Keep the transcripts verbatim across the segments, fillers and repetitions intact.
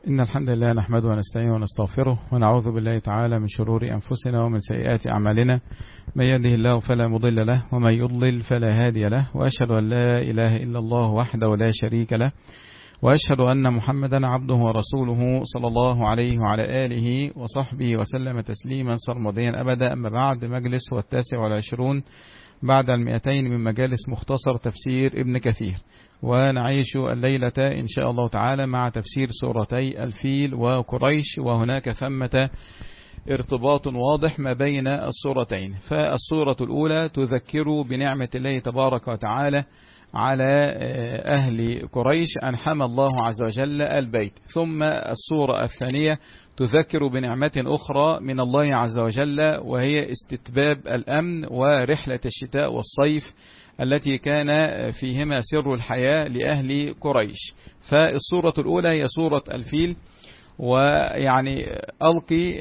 إن الحمد لله نحمده ونستعينه ونستغفره ونعوذ بالله تعالى من شرور أنفسنا ومن سيئات أعمالنا. من يهده الله فلا مضل له ومن يضلل فلا هادي له، وأشهد أن لا إله إلا الله وحده لا شريك له، وأشهد أن محمدا عبده ورسوله صلى الله عليه وعلى آله وصحبه وسلم تسليما سرمديا أبدا. أما بعد، مجلس هو التاسع والعشرون بعد المئتين من مجالس مختصر تفسير ابن كثير، ونعيش الليلة إن شاء الله تعالى مع تفسير سورتي الفيل وقريش، وهناك ثمة ارتباط واضح ما بين السورتين. فالسورة الأولى تذكر بنعمة الله تبارك وتعالى على أهل قريش أن حمى الله عز وجل البيت، ثم السورة الثانية تذكر بنعمة أخرى من الله عز وجل، وهي استتباب الأمن ورحلة الشتاء والصيف التي كان فيهما سر الحياة لأهل قريش. فالسورة الأولى هي سورة الفيل، ويعني ألقي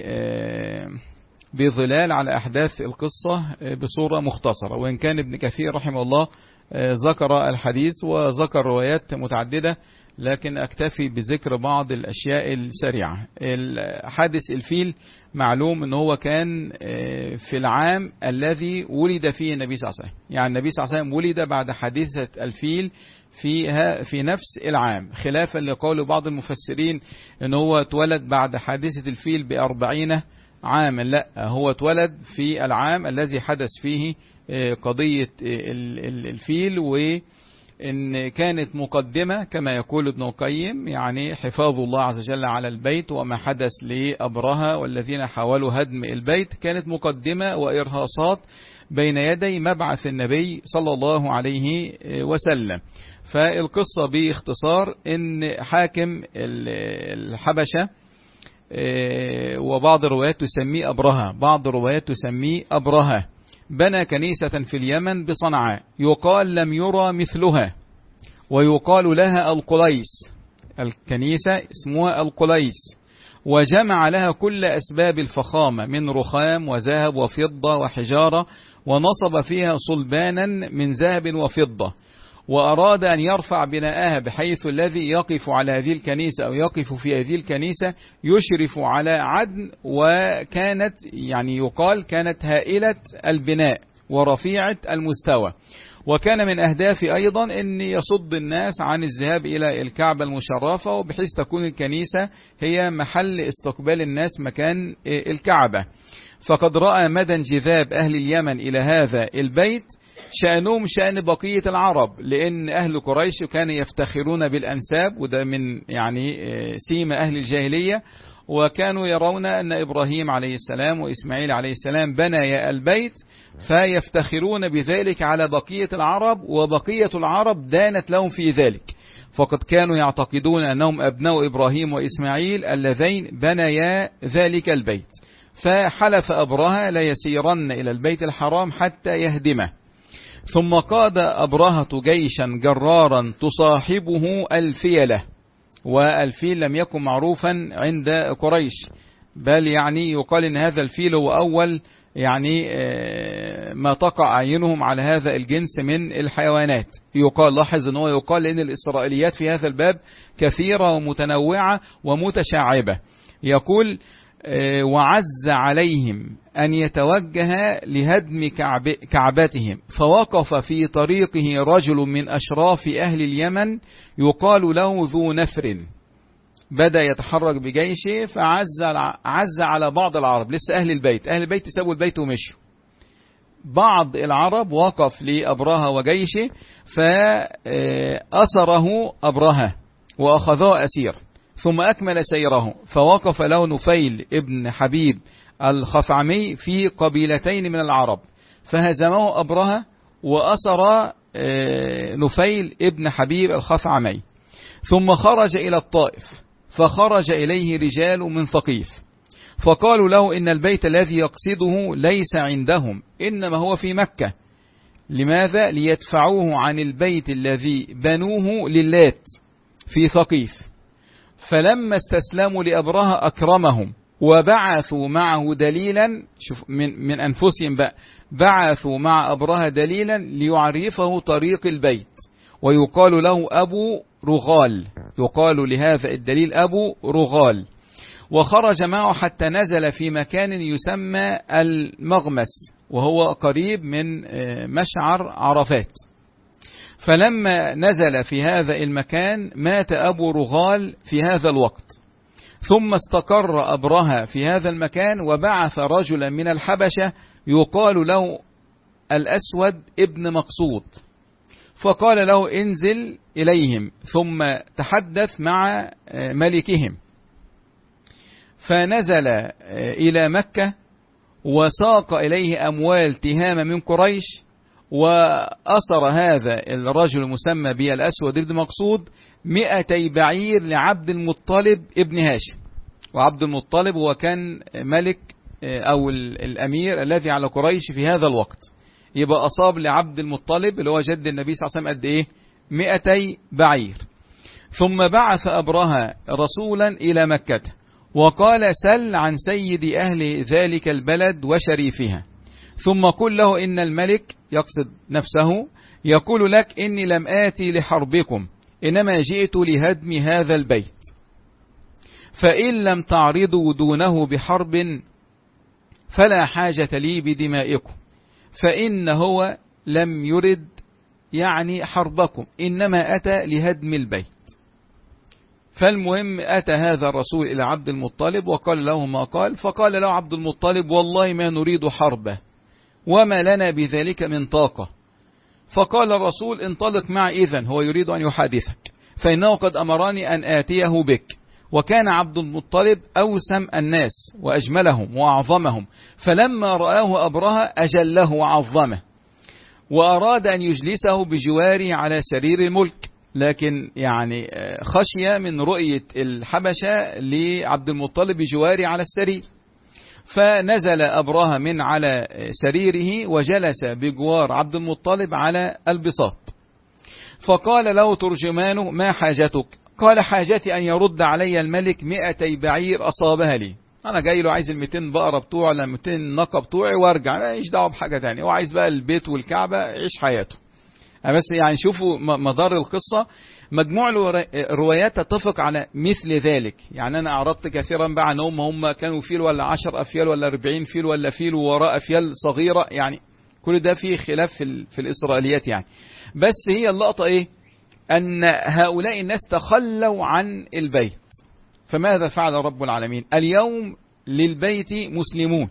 بظلال على أحداث القصة بصورة مختصرة، وإن كان ابن كثير رحمه الله ذكر الحديث وذكر روايات متعددة، لكن أكتفي بذكر بعض الأشياء السريعة. حادث الفيل معلوم أنه هو كان في العام الذي ولد فيه النبي صلى الله عليه وسلم، يعني النبي صلى الله عليه وسلم ولد بعد حادثة الفيل فيها في نفس العام، خلافا لقول بعض المفسرين أنه هو اتولد بعد حادثة الفيل بأربعين عاما. لا، هو اتولد في العام الذي حدث فيه قضية الفيل، وإن كانت مقدمة كما يقول ابن القيم، يعني حفاظ الله عز وجل على البيت وما حدث لأبرهة والذين حاولوا هدم البيت كانت مقدمة وإرهاصات بين يدي مبعث النبي صلى الله عليه وسلم. فالقصة باختصار إن حاكم الحبشة، وبعض الروايات تسميه أبرهة، بعض الروايات تسميه أبرهة، بنى كنيسة في اليمن بصنعاء يقال لم يرى مثلها، ويقال لها القليس، الكنيسة اسمها القليس، وجمع لها كل أسباب الفخامة من رخام وذهب وفضة وحجارة، ونصب فيها صلبانا من ذهب وفضة، وأراد أن يرفع بناءها بحيث الذي يقف على هذه الكنيسة أو يقف في هذه الكنيسة يشرف على عدن، وكانت يعني يقال كانت هائلة البناء ورفيعة المستوى. وكان من أهدافه أيضا أن يصد الناس عن الذهاب إلى الكعبة المشرفة، وبحيث تكون الكنيسة هي محل استقبال الناس مكان الكعبة. فقد رأى مدى انجذاب أهل اليمن إلى هذا البيت شأنهم شأن بقية العرب، لأن أهل قريش كانوا يفتخرون بالأنساب، وده من يعني سيما أهل الجاهلية، وكانوا يرون أن إبراهيم عليه السلام وإسماعيل عليه السلام بنيا البيت، فيفتخرون بذلك على بقية العرب، وبقية العرب دانت لهم في ذلك، فقد كانوا يعتقدون أنهم أبناء إبراهيم وإسماعيل اللذين بنيا ذلك البيت. فحلف أبرهة لا يسيرن إلى البيت الحرام حتى يهدمه. ثم قاد أبرهة جيشا جرارا تصاحبه الفيلة، والفيل لم يكن معروفا عند قريش، بل يعني يقال إن هذا الفيل هو أول يعني ما تقع عينهم على هذا الجنس من الحيوانات. يقال، لاحظ أنه يقال لأن الإسرائيليات في هذا الباب كثيرة ومتنوعة ومتشعبة. يقول: وعز عليهم أن يتوجه لهدم كعب كعبتهم، فوقف في طريقه رجل من أشراف أهل اليمن يقال له ذو نفر، بدأ يتحرك بجيشه، فعز عز على بعض العرب، لسه أهل البيت أهل البيت سابوا البيت ومشوا، بعض العرب وقف لأبرهة وجيشه فأسره أبرهة وأخذه أسير، ثم أكمل سيره، فوقف له نفيل ابن حبيب الخثعمي في قبيلتين من العرب، فهزمه أبرهة وأسر نفيل ابن حبيب الخثعمي، ثم خرج إلى الطائف، فخرج إليه رجال من ثقيف، فقالوا له إن البيت الذي يقصده ليس عندهم، إنما هو في مكة. لماذا؟ ليدفعوه عن البيت الذي بنوه للات في ثقيف. فلما استسلموا لأبرهة أكرمهم، وبعثوا معه دليلا، شوف من, من أنفسهم بقى، بعثوا مع أبرهة دليلا ليعرفه طريق البيت، ويقال له أبو رغال، يقال لهذا الدليل أبو رغال. وخرج معه حتى نزل في مكان يسمى المغمس، وهو قريب من مشعر عرفات. فلما نزل في هذا المكان مات أبو رغال في هذا الوقت. ثم استقر أبرهة في هذا المكان، وبعث رجلا من الحبشة يقال له الأسود ابن مقصود، فقال له انزل إليهم ثم تحدث مع ملكهم. فنزل إلى مكة وساق إليه أموال تهامة من قريش، وأسر هذا الرجل المسمى بالأسود ابن مقصود مئتي بعير لعبد المطلب ابن هاشم. وعبد المطلب هو كان ملك أو الأمير الذي على قريش في هذا الوقت. يبقى أصاب لعبد المطلب اللي هو جد النبي صلى الله عليه وسلم قد إيه؟ مئتي بعير. ثم بعث أبرهة رسولا إلى مكة وقال سل عن سيد أهل ذلك البلد وشريفها، ثم قل له إن الملك يقصد نفسه يقول لك إني لم آتي لحربكم، إنما جئت لهدم هذا البيت، فإن لم تعرضوا دونه بحرب فلا حاجة لي بدمائكم، فإن هو لم يرد يعني حربكم، إنما أتى لهدم البيت. فالمهم أتى هذا الرسول إلى عبد المطلب وقال له ما قال. فقال له عبد المطلب والله ما نريد حربه وما لنا بذلك من طاقة. فقال الرسول انطلق معي إذن، هو يريد أن يحادثك، فإنه قد أمرني أن آتيه بك. وكان عبد المطلب أوسم الناس وأجملهم وأعظمهم، فلما رآه أبرهة أجله وعظمه، وأراد أن يجلسه بجواره على سرير الملك، لكن يعني خشية من رؤية الحبشة لعبد المطلب بجواره على السرير. فنزل أبرهة من على سريره وجلس بجوار عبد المطلب على البساط. فقال له ترجمانه ما حاجتك؟ قال حاجتي أن يرد علي الملك مئتي بعير أصابها لي، أنا جاي له عايز المئتين بقرة بتوع ولا مئتين ناقة بتوعي وارجع، ما يش دعوه بحاجة تانية، هو عايز بقى البيت والكعبة يعيش حياته. بس يعني شوفوا مدار القصة، مجموع الروايات تتفق على مثل ذلك. يعني أنا أعرضت كثيرا بقى عنهم هم كانوا فيل ولا عشر أفيال ولا أربعين فيل ولا فيل وراء أفيال صغيرة، يعني كل ده فيه خلاف في, في الإسرائيليات يعني. بس هي اللقطة إيه؟ أن هؤلاء الناس تخلوا عن البيت. فماذا فعل رب العالمين؟ اليوم للبيت مسلمون.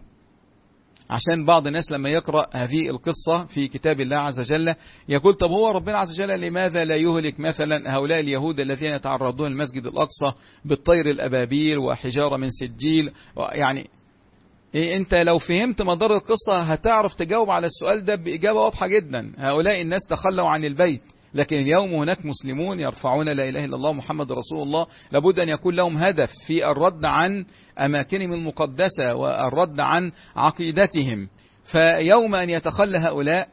عشان بعض الناس لما يقرأ هذه القصة في كتاب الله عز وجل يقول طب هو ربنا عز وجل لماذا لا يهلك مثلا هؤلاء اليهود الذين يتعرضون المسجد الأقصى بالطير الأبابيل وحجارة من سجيل؟ يعني إيه، انت لو فهمت مدار القصة هتعرف تجاوب على السؤال ده بإجابة واضحة جدا. هؤلاء الناس تخلوا عن البيت، لكن اليوم هناك مسلمون يرفعون لا إله إلا الله محمد رسول الله. لابد أن يكون لهم هدف في الرد عن أماكنهم المقدسة والرد عن عقيدتهم. فيوم أن يتخلى هؤلاء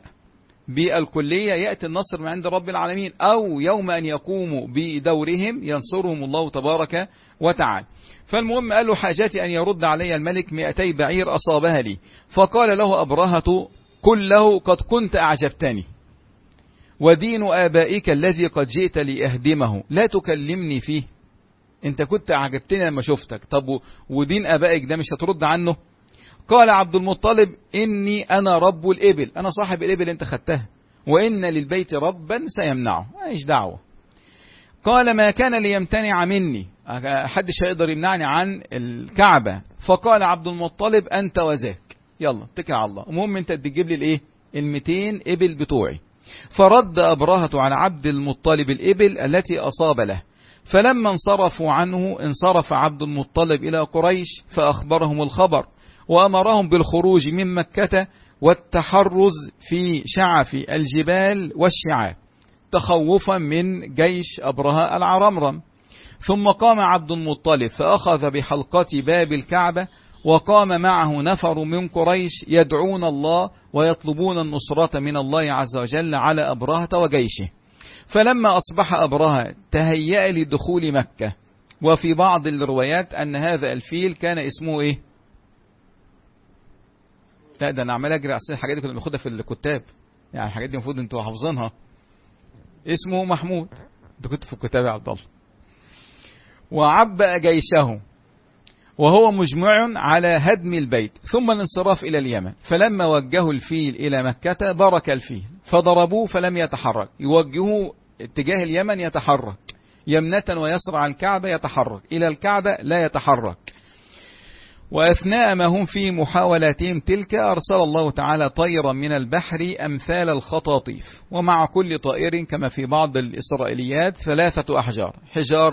بالكلية يأتي النصر من عند رب العالمين، أو يوم أن يقوموا بدورهم ينصرهم الله تبارك وتعالى. فالمهم قال له حاجتي أن يرد علي الملك مئتي بعير أصابها لي. فقال له أبرهة قل له قد كنت أعجبتني، ودين آبائك الذي قد جئت لأهدمه لا تكلمني فيه. انت كنت أعجبتني لما شفتك، طب ودين آبائك ده مش هترد عنه؟ قال عبد المطلب إني أنا رب الإبل، أنا صاحب الإبل انت خدتها، وإن للبيت ربا سيمنعه، ايش دعوة. قال ما كان ليمتنع مني، حدش هيقدر يمنعني عن الكعبة. فقال عبد المطلب أنت وذاك، يلا اتكل على الله، المهم انت تجيب لي الايه المئتين إبل بتوعي. فرد أبرهة على عبد المطلب الإبل التي أصاب له. فلما انصرفوا عنه انصرف عبد المطلب إلى قريش فأخبرهم الخبر، وأمرهم بالخروج من مكة والتحرز في شعف الجبال والشعاب تخوفا من جيش أبرهة العرمرم. ثم قام عبد المطلب فأخذ بحلقة باب الكعبة، وقام معه نفر من قريش يدعون الله ويطلبون النصرة من الله عز وجل على أبرهة وجيشه. فلما أصبح أبرهة تهيأ لدخول مكة. وفي بعض الروايات أن هذا الفيل كان اسمه إيه؟ لا ده أنا عمال أجري على الحاجات دي كنا بناخدها في الكتاب، يعني الحاجات دي المفروض أنتوا حافظينها. اسمه محمود، أنت كنت في الكتاب يا عبد الله. وعبأ جيشه وهو مجمع على هدم البيت ثم الانصراف إلى اليمن. فلما وجهوا الفيل إلى مكة برك الفيل فضربوه فلم يتحرك. يوجهوا اتجاه اليمن يتحرك، يمنة ويسرع الكعبة يتحرك، إلى الكعبة لا يتحرك. وأثناء ما هم في محاولاتهم تلك أرسل الله تعالى طيرا من البحر أمثال الخطاطيف، ومع كل طائر كما في بعض الإسرائيليات ثلاثة أحجار، حجار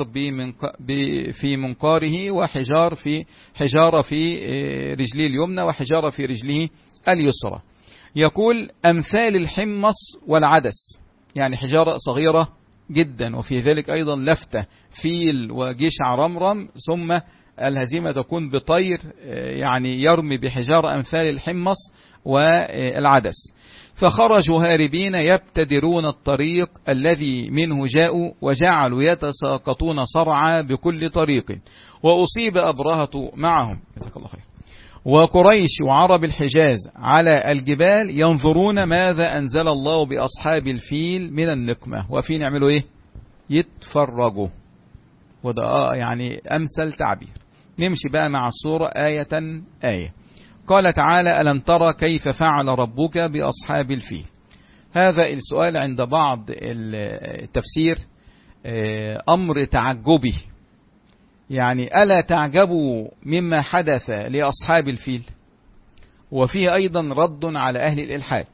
في منقاره وحجار في حجارة في رجله اليمنى وحجارة في رجله اليسرى. يقول أمثال الحمص والعدس، يعني حجارة صغيرة جدا، وفي ذلك أيضا لفتة فيل وجيش عرمرم، ثم الهزيمة تكون بطير يعني يرمي بحجارة أمثال الحمص والعدس. فخرجوا هاربين يبتدرون الطريق الذي منه جاءوا وجعلوا يتساقطون صرعى بكل طريق، وأصيب أبرهة معهم جزاك الله خير. وقريش وعرب الحجاز على الجبال ينظرون ماذا أنزل الله بأصحاب الفيل من النقمة، وفي نعملوا إيه؟ يتفرجوا. وده يعني أمثل تعبير. نمشي بقى مع الصورة آية آية. قال تعالى ألم ترى كيف فعل ربك بأصحاب الفيل. هذا السؤال عند بعض التفسير أمر تعجبي، يعني ألا تعجبوا مما حدث لأصحاب الفيل؟ وفيه أيضا رد على أهل الإلحاد.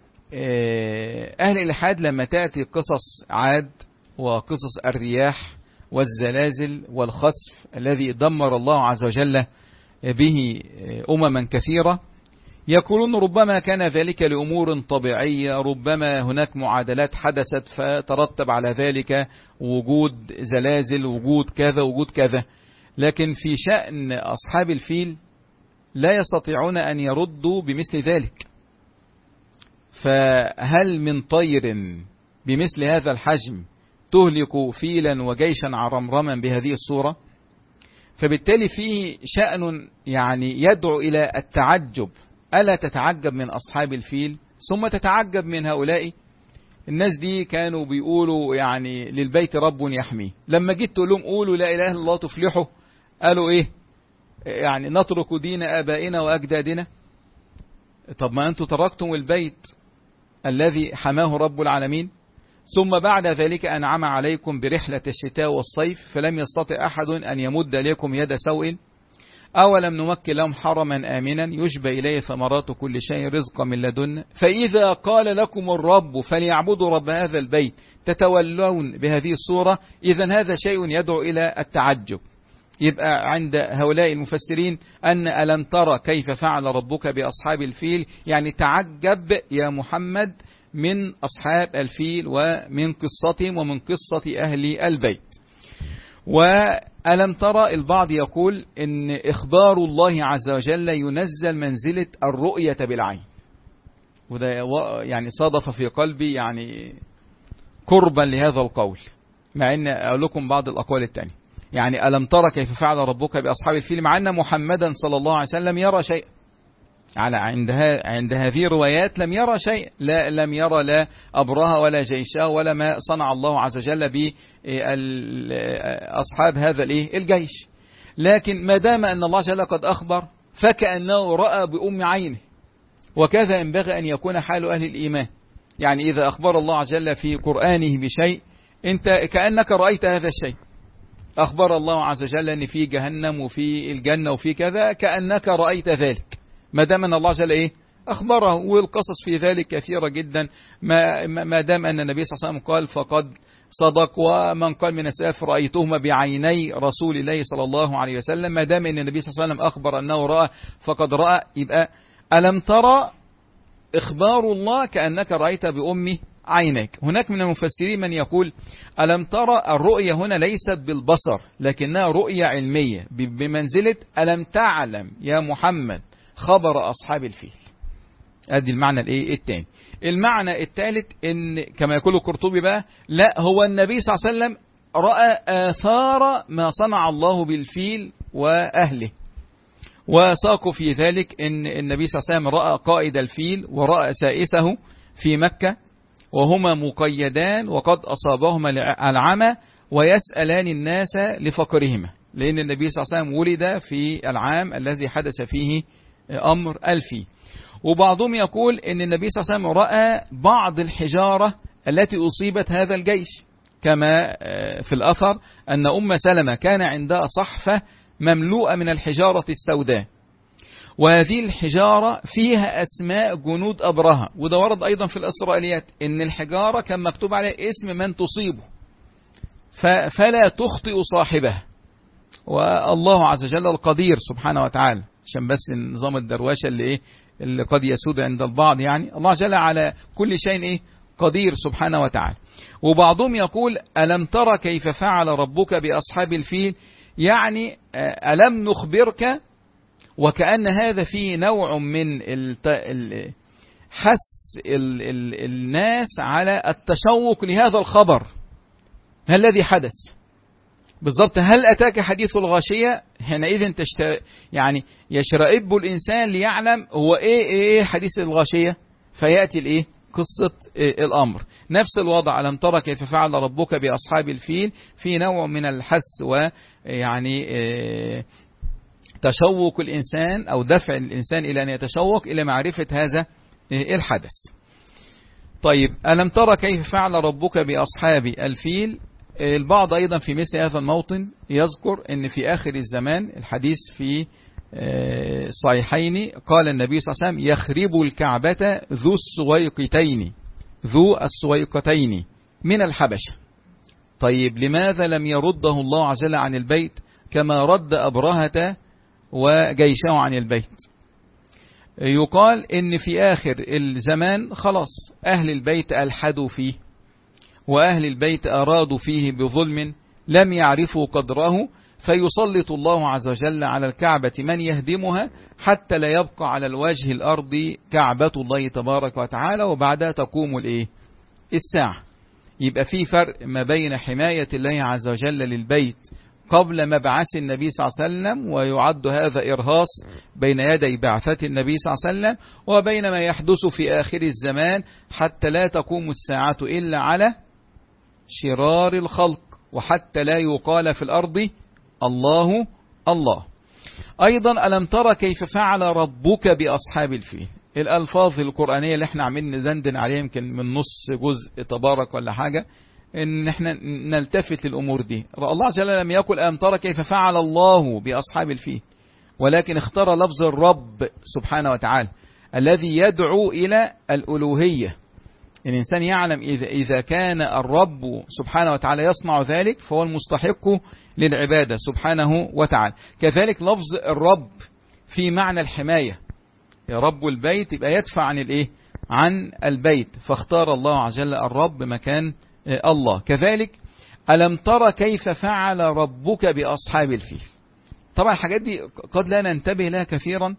أهل الإلحاد لما تأتي قصص عاد وقصص الرياح والزلازل والخسف الذي دمر الله عز وجل به أمما كثيرة، يقولون ربما كان ذلك لأمور طبيعية، ربما هناك معادلات حدثت فترتب على ذلك وجود زلازل، وجود كذا وجود كذا. لكن في شأن أصحاب الفيل لا يستطيعون أن يردوا بمثل ذلك. فهل من طير بمثل هذا الحجم تهلك فيلا وجيشا عرمرما بهذه الصورة؟ فبالتالي فيه شأن يعني يدعو إلى التعجب. ألا تتعجب من أصحاب الفيل ثم تتعجب من هؤلاء الناس؟ دي كانوا بيقولوا يعني للبيت رب يحميه، لما جيت تقول لهم قولوا لا إله إلا الله تفلحوا، قالوا إيه؟ يعني نترك دين آبائنا وأجدادنا. طب ما أنتم تركتم البيت الذي حماه رب العالمين، ثم بعد ذلك أنعم عليكم برحلة الشتاء والصيف فلم يستطع أحد أن يمد لكم يد سوء. أولم نمكن لهم حرما آمنا يجبى إليه ثمرات كل شيء رزقا من لدن، فإذا قال لكم الرب فليعبدوا رب هذا البيت تتولون بهذه الصورة، إذن هذا شيء يدعو إلى التعجب. يبقى عند هؤلاء المفسرين أن ألم ترى كيف فعل ربك بأصحاب الفيل، يعني تعجب يا محمد من أصحاب الفيل ومن قصتهم ومن قصة أهل البيت. وألم ترى البعض يقول إن إخبار الله عز وجل ينزل منزلة الرؤية بالعين، وده يعني صادف في قلبي يعني قربا لهذا القول، مع أن أقول لكم بعض الأقوال التانية. يعني ألم ترى كيف فعل ربك بأصحاب الفيل، مع أن محمدا صلى الله عليه وسلم يرى شيء على عندها عند هذه الروايات، لم يرى شيء، لا لم يرى لا أبرهة ولا جيشه ولا ما صنع الله عز وجل بأصحاب هذا الجيش. لكن ما دام أن الله جل قد أخبر فكأنه رأى بأم عينه، وكذا ينبغي أن يكون حال أهل الإيمان. يعني إذا أخبر الله عز وجل في قرآنه بشيء أنت كأنك رأيت هذا الشيء. أخبر الله عز وجل أن في جهنم وفي الجنة وفي كذا، كأنك رأيت ذلك ما دام أن الله جل إيه أخبره. والقصص في ذلك كثيرة جدا، ما, ما دام أن النبي صلى الله عليه وسلم قال فقد صدق، ومن قال من السلف رأيتهما بعيني رسول الله صلى الله عليه وسلم. ما دام أن النبي صلى الله عليه وسلم أخبر أنه رأى فقد رأى. يبقى ألم ترى إخبار الله كأنك رأيت بأم عينك. هناك من المفسرين من يقول ألم ترى الرؤية هنا ليست بالبصر لكنها رؤية علمية بمنزلة ألم تعلم يا محمد خبر أصحاب الفيل. ادي المعنى الايه الثاني. المعنى الثالث ان كما يقول القرطبي بقى، لا هو النبي صلى الله عليه وسلم رأى آثار ما صنع الله بالفيل وأهله، وساقوا في ذلك ان النبي صلى الله عليه وسلم رأى قائد الفيل ورأى سائسه في مكة وهما مقيدان وقد أصابهما العمى ويسألان الناس لفقرهما، لأن النبي صلى الله عليه وسلم ولد في العام الذي حدث فيه أمر ألفي. وبعضهم يقول أن النبي صلى الله عليه وسلم رأى بعض الحجارة التي أصيبت هذا الجيش، كما في الأثر أن أم سلمة كان عندها صحفة مملوءة من الحجارة السوداء، وهذه الحجارة فيها أسماء جنود أبرهة. وده ورد أيضا في الإسرائيليات أن الحجارة كان مكتوب عليها اسم من تصيبه فلا تخطئ صاحبها. والله عز وجل القدير سبحانه وتعالى، عشان بس نظام الدرواشة اللي إيه اللي قد يسود عند البعض، يعني الله جل على كل شيء إيه قدير سبحانه وتعالى. وبعضهم يقول ألم ترى كيف فعل ربك بأصحاب الفيل، يعني ألم نخبرك، وكأن هذا فيه نوع من حث الناس على التشوق لهذا الخبر الذي حدث بالضبط. هل أتاك حديث الغاشية؟ حينئذ تشت... يعني يشرئب الإنسان ليعلم هو إيه إيه حديث الغاشية، فيأتي الإيه قصة إيه الأمر. نفس الوضع، ألم ترى كيف فعل ربك بأصحاب الفيل، في نوع من الحث ويعني إيه تشوق الإنسان أو دفع الإنسان إلى أن يتشوق إلى معرفة هذا إيه الحدث. طيب، ألم ترى كيف فعل ربك بأصحاب الفيل. البعض أيضا في مثل هذا الموطن يذكر أن في آخر الزمان، الحديث في الصحيحين، قال النبي صلى الله عليه وسلم يخرب الكعبة ذو السويقتين ذو السويقتين من الحبشة. طيب، لماذا لم يرده الله عز وجل عن البيت كما رد أبرهة وجيشه عن البيت؟ يقال إن في آخر الزمان خلاص أهل البيت ألحدوا فيه، وأهل البيت أرادوا فيه بظلم لم يعرفوا قدره، فيسلط الله عز وجل على الكعبة من يهدمها حتى لا يبقى على الوجه الأرض كعبة الله تبارك وتعالى، وبعدها تقوم الإيه الساعة. يبقى في فرق ما بين حماية الله عز وجل للبيت قبل مبعث النبي صلى الله عليه وسلم، ويعد هذا إرهاص بين يدي بعثة النبي صلى الله عليه وسلم، وبين ما يحدث في آخر الزمان حتى لا تقوم الساعة إلا على شرار الخلق، وحتى لا يقال في الأرض الله الله. أيضا ألم ترى كيف فعل ربك بأصحاب الفيل. الألفاظ القرآنية اللي احنا عمالين ندندن عليها يمكن من نص جزء تبارك ولا حاجة، ان احنا نلتفت للأمور دي. الله عز وجل لم يقل ألم ترى كيف فعل الله بأصحاب الفيل، ولكن اختار لفظ الرب سبحانه وتعالى الذي يدعو إلى الألوهية. الإنسان يعلم إذا, إذا كان الرب سبحانه وتعالى يصنع ذلك فهو المستحق للعبادة سبحانه وتعالى. كذلك لفظ الرب في معنى الحماية، يا رب البيت يبقى يدفع عن الإيه عن البيت، فاختار الله عز وجل الرب مكان الله. كذلك ألم ترى كيف فعل ربك بأصحاب الفيل. طبعا الحاجات دي قد لا ننتبه لها كثيرا،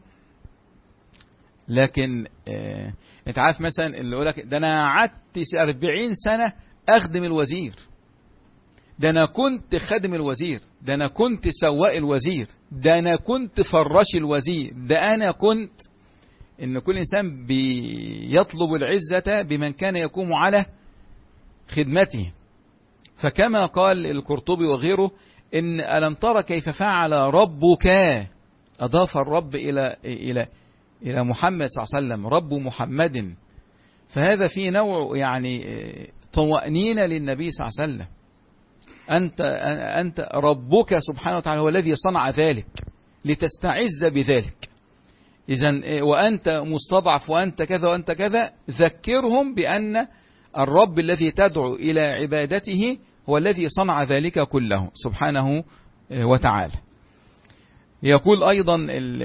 لكن اه انت عارف مثلا اللي يقول لك ده انا قعدت أربعين سنة اخدم الوزير، ده انا كنت خادم الوزير، ده انا كنت سواق الوزير، ده انا كنت فراش الوزير، ده انا كنت. ان كل انسان بيطلب العزة بمن كان يقوم على خدمته. فكما قال القرطبي وغيره ان ألم ترى كيف فعل ربك، اضاف الرب الى الى إلى محمد صلى الله عليه وسلم، رب محمد، فهذا فيه نوع يعني طمأنينة للنبي صلى الله عليه وسلم. أنت, أنت ربك سبحانه وتعالى هو الذي صنع ذلك لتستعز بذلك. إذن وأنت مستضعف وأنت كذا وأنت كذا، ذكرهم بأن الرب الذي تدعو إلى عبادته هو الذي صنع ذلك كله سبحانه وتعالى. يقول أيضا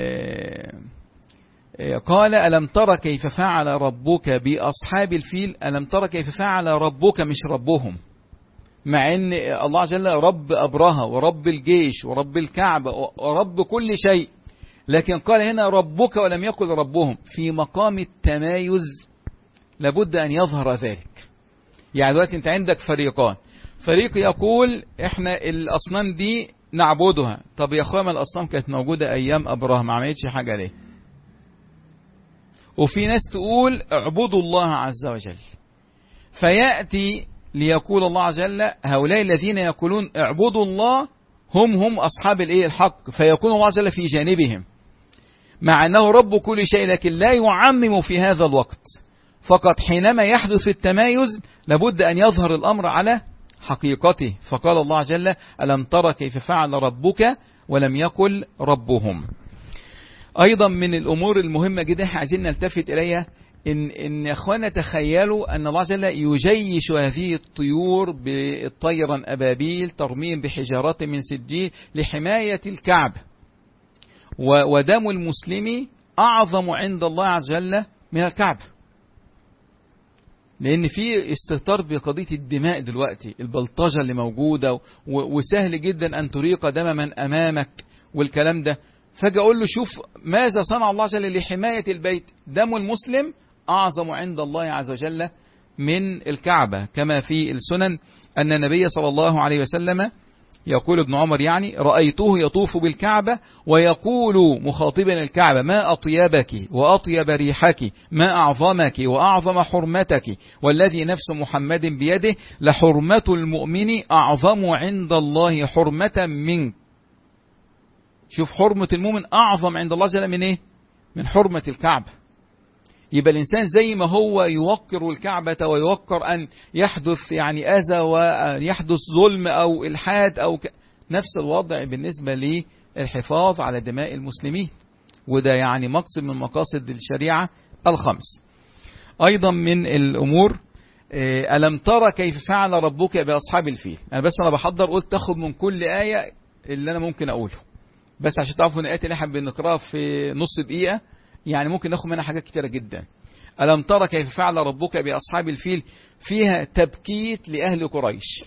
قال ألم ترى كيف فعل ربك بأصحاب الفيل. ألم ترى كيف فعل ربك، مش ربهم، مع أن الله عز وجل رب أبرهة ورب الجيش ورب الكعبة ورب كل شيء، لكن قال هنا ربك ولم يقل ربهم. في مقام التمايز لابد أن يظهر ذلك. يعني دلوقتي أنت عندك فريقان، فريق يقول احنا الأصنام دي نعبدها. طب يا أخوة، ما الأصنام كانت موجودة أيام أبرهة ما عملتش حاجة ليه؟ وفي ناس تقول اعبدوا الله عز وجل. فيأتي ليقول الله عز وجل هؤلاء الذين يقولون اعبدوا الله هم هم أصحاب الإيه الحق، فيكون الله عز وجل في جانبهم مع أنه رب كل شيء، لكن لا يعمم في هذا الوقت. فقط حينما يحدث التمايز لابد أن يظهر الأمر على حقيقته. فقال الله عز وجل ألم تر كيف فعل ربك ولم يقل ربهم. أيضا من الأمور المهمة جدا عايزين نلتفت إليها إن إن أخوانا تخيلوا أن الله عز وجل يجيش هذه الطيور بالطيرا أبابيل ترميم بحجارات من سجيل لحماية الكعبة، ودم المسلم أعظم عند الله عز وجل من الكعبة، لأن في استهتار بقضية الدماء دلوقتي، البلطجة اللي موجودة، وسهل جدا أن تريق دم من أمامك والكلام ده. فجأة أقول له شوف ماذا صنع الله عز وجل لحماية البيت، دم المسلم أعظم عند الله عز وجل من الكعبة، كما في السنن أن النبي صلى الله عليه وسلم يقول ابن عمر يعني رأيته يطوف بالكعبة ويقول مخاطبا الكعبة ما أطيبك وأطيب ريحك ما أعظمك وأعظم حرمتك والذي نفس محمد بيده لحرمة المؤمن أعظم عند الله حرمة منك. شوف حرمة المؤمن أعظم عند الله جل من إيه؟ من حرمة الكعبة. يبقى الإنسان زي ما هو يوقر الكعبة ويوقر أن يحدث يعني أذى وأن يحدث ظلم أو إلحاد أو ك... نفس الوضع بالنسبة للحفاظ على دماء المسلمين، وده يعني مقصد من مقاصد الشريعة الخمس. أيضا من الأمور ألم ترى كيف فعل ربك بأصحاب الفيل. أنا بس أنا بحضر قلت تاخد من كل آية اللي أنا ممكن أقوله، بس عشان تعرفوا ان الآيات اللي احنا بنقراها في نص دقيقة يعني ممكن ناخد منها حاجات كتيرة جدا. ألم ترى كيف فعل ربك بأصحاب الفيل فيها تبكيت لأهل قريش،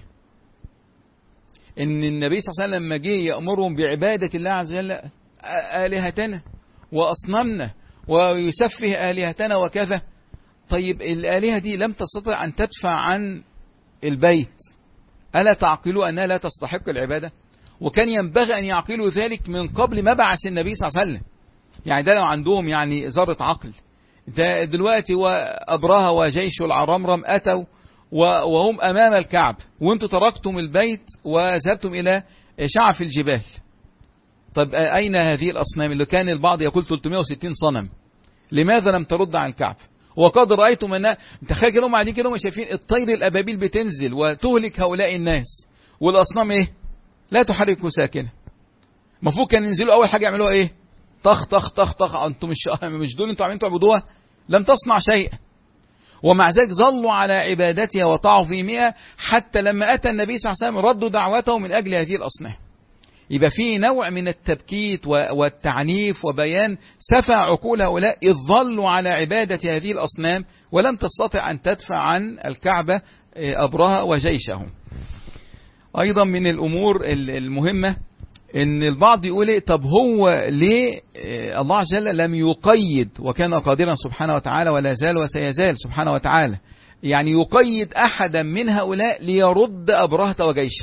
إن النبي صلى الله عليه وسلم لما جه يأمرهم بعبادة الله عز وجل آلهتنا وأصنامنا ويسفه آلهتنا وكذا. طيب الآلهة دي لم تستطع أن تدفع عن البيت، ألا تعقلوا أنها لا تستحق العبادة؟ وكان ينبغي أن يعقلوا ذلك من قبل ما بعث النبي صلى الله عليه وسلم. يعني ده لو عندهم يعني ذرة عقل. ده دلوقتي وأبرهة وجيش العرمرم أتوا وهم أمام الكعب، وانتم تركتم البيت وذهبتم إلى شعف الجبال. طب أين هذه الأصنام اللي كان البعض يقول ثلاثمائة وستين صنم؟ لماذا لم ترد عن الكعب؟ وقد رأيتم أن تخيل كده هم قاعدين كده هم شايفين الطير الأبابيل بتنزل وتهلك هؤلاء الناس، والأصنام إيه؟ لا تحرك ساكنة. المفروض كان ينزلوا أول حاجة يعملوها إيه؟ طخ طخ طخ طخ. أنتم مش مش دول أنتم عاملين تعبدوها؟ لم تصنع شيئا. ومع ذلك ظلوا على عبادتها وتعظيمها حتى لما أتى النبي صلى الله عليه وسلم ردوا دعوته من أجل هذه الأصنام. يبقى في نوع من التبكيت والتعنيف وبيان سفى عقول هؤلاء إذ ظلوا على عبادة هذه الأصنام ولم تستطع أن تدفع عن الكعبة أبرهة وجيشه. أيضا من الأمور المهمة إن البعض يقول إيه طب هو ليه الله عز وجل لم يقيد، وكان قادرا سبحانه وتعالى ولا زال وسيزال سبحانه وتعالى، يعني يقيد أحدا من هؤلاء ليرد أبرهة وجيشه؟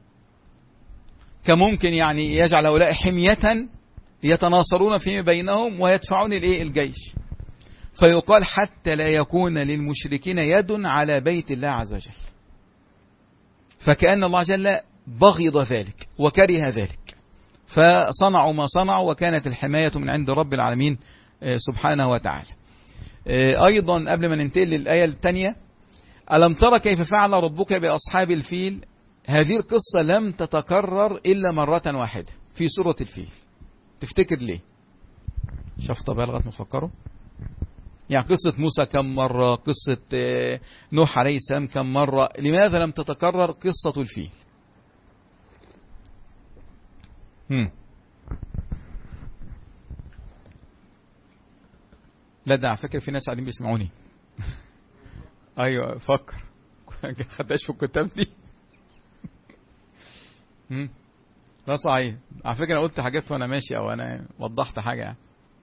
كممكن يعني يجعل هؤلاء حمية يتناصرون فيما بينهم ويدفعون الإيه الجيش، فيقال حتى لا يكون للمشركين يد على بيت الله عز وجل. فكأن الله عز وجل بغض ذلك وكره ذلك، فصنعوا ما صنعوا وكانت الحماية من عند رب العالمين سبحانه وتعالى. أيضا قبل ما ننتقل للآية الثانية، ألم ترى كيف فعل ربك بأصحاب الفيل؟ هذه القصة لم تتكرر إلا مرة واحدة في سورة الفيل. تفتكر ليه؟ شفت بقى لغاية ما تفكروا؟ يعني قصة موسى كم مرة، قصة نوح عليه السلام كم مرة، لماذا لم تتكرر قصة الفيل؟ هم. لا ده على فكرة في ناس قاعدين بيسمعوني. ايوه فكر خداش في الكتاب دي. هم. لا صحيح على فكرة انا قلت حاجات وانا ماشي او انا وضحت حاجة يعني.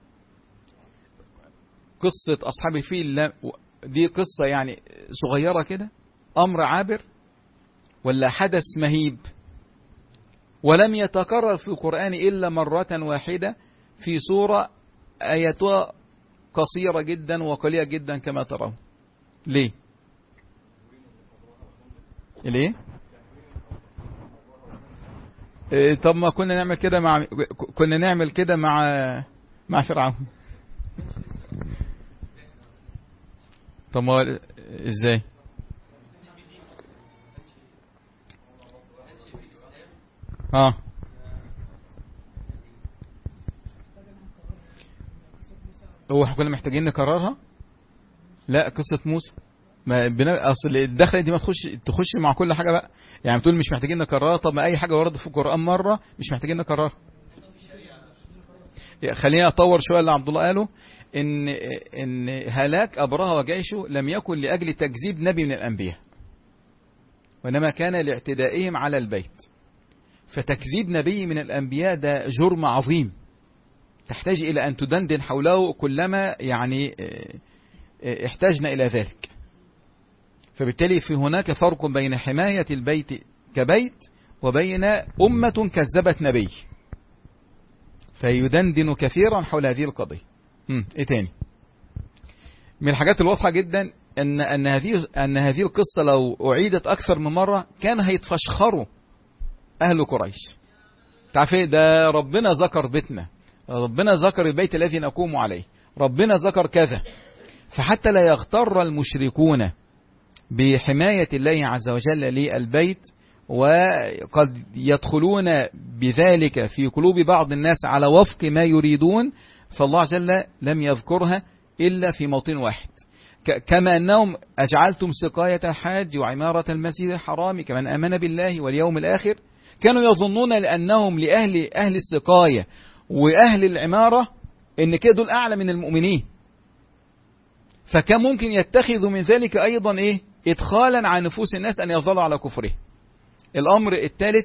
قصة أصحاب الفيل دي قصة يعني صغيرة كده، أمر عابر ولا حدث مهيب، ولم يتكرر في القرآن إلا مرة واحدة في سورة آياتها قصيرة جدا وقليلة جدا كما ترون. ليه؟ الايه؟ إيه طب ما كنا نعمل كده مع كنا نعمل كده مع مع فرعون. طب ما ازاي؟ اه هو احنا كنا محتاجين نكررها؟ لا قصة موسى ما بنا... اصل الدخله دي ما تخش تخش مع كل حاجه بقى، يعني بتقول مش محتاجين نكررها. طب ما اي حاجه وردت في القران مره مش محتاجين نكررها. خلينا اطور شويه اللي عبد الله قاله، ان ان هلاك ابرهه وجيشه لم يكن لاجل تكذيب نبي من الانبياء، وانما كان لاعتدائهم على البيت. فتكذيب نبي من الانبياء ده جرم عظيم تحتاج الى ان تدندن حوله كلما يعني احتاجنا الى ذلك. فبالتالي في هناك فرق بين حماية البيت كبيت وبين أمة كذبت نبي، فيدندن كثيرا حول هذه القضية. ايه تاني من الحاجات الواضحة جدا ان ان هذه ان هذه القصة لو اعيدت اكثر من مرة كان هيتفشخروا اهل قريش. تعرف ايه ده؟ ربنا ذكر بيتنا، ربنا ذكر البيت الذي نقوم عليه، ربنا ذكر كذا. فحتى لا يغتر المشركون بحماية الله عز وجل للبيت، وقد يدخلون بذلك في قلوب بعض الناس على وفق ما يريدون، فالله عز وجل لم يذكرها إلا في موطن واحد. كما أنهم أجعلتم سقاية الحاج وعمارة المسجد الحرام كمن آمن بالله واليوم الآخر، كانوا يظنون لأنهم لأهل أهل السقاية وأهل العمارة إن كده دول أعلى من المؤمنين، فكان ممكن يتخذوا من ذلك أيضا إيه إدخالا على نفوس الناس أن يظلوا على كفره. الأمر الثالث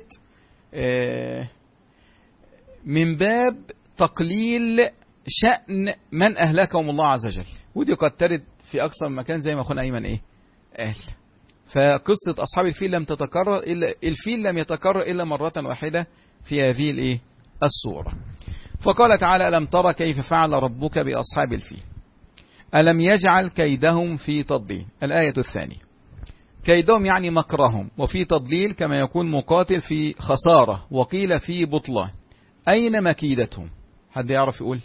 من باب تقليل شأن من أهلكهم الله عز وجل، ودي قد ترد في أكثر من مكان زي ما أخونا أيمن إيه أهل. فقصة أصحاب الفيل لم تتكرر إلا الفيل لم يتكرر إلا مرة واحدة في هذه الإيه السورة. فقال تعالى: ألم ترى كيف فعل ربك بأصحاب الفيل ألم يجعل كيدهم في تضليل. الآية الثانية. كيدهم يعني مكرهم، وفي تضليل كما يكون مقاتل في خسارة، وقيل في بطلان. أين مكيدتهم؟ حد يعرف يقول؟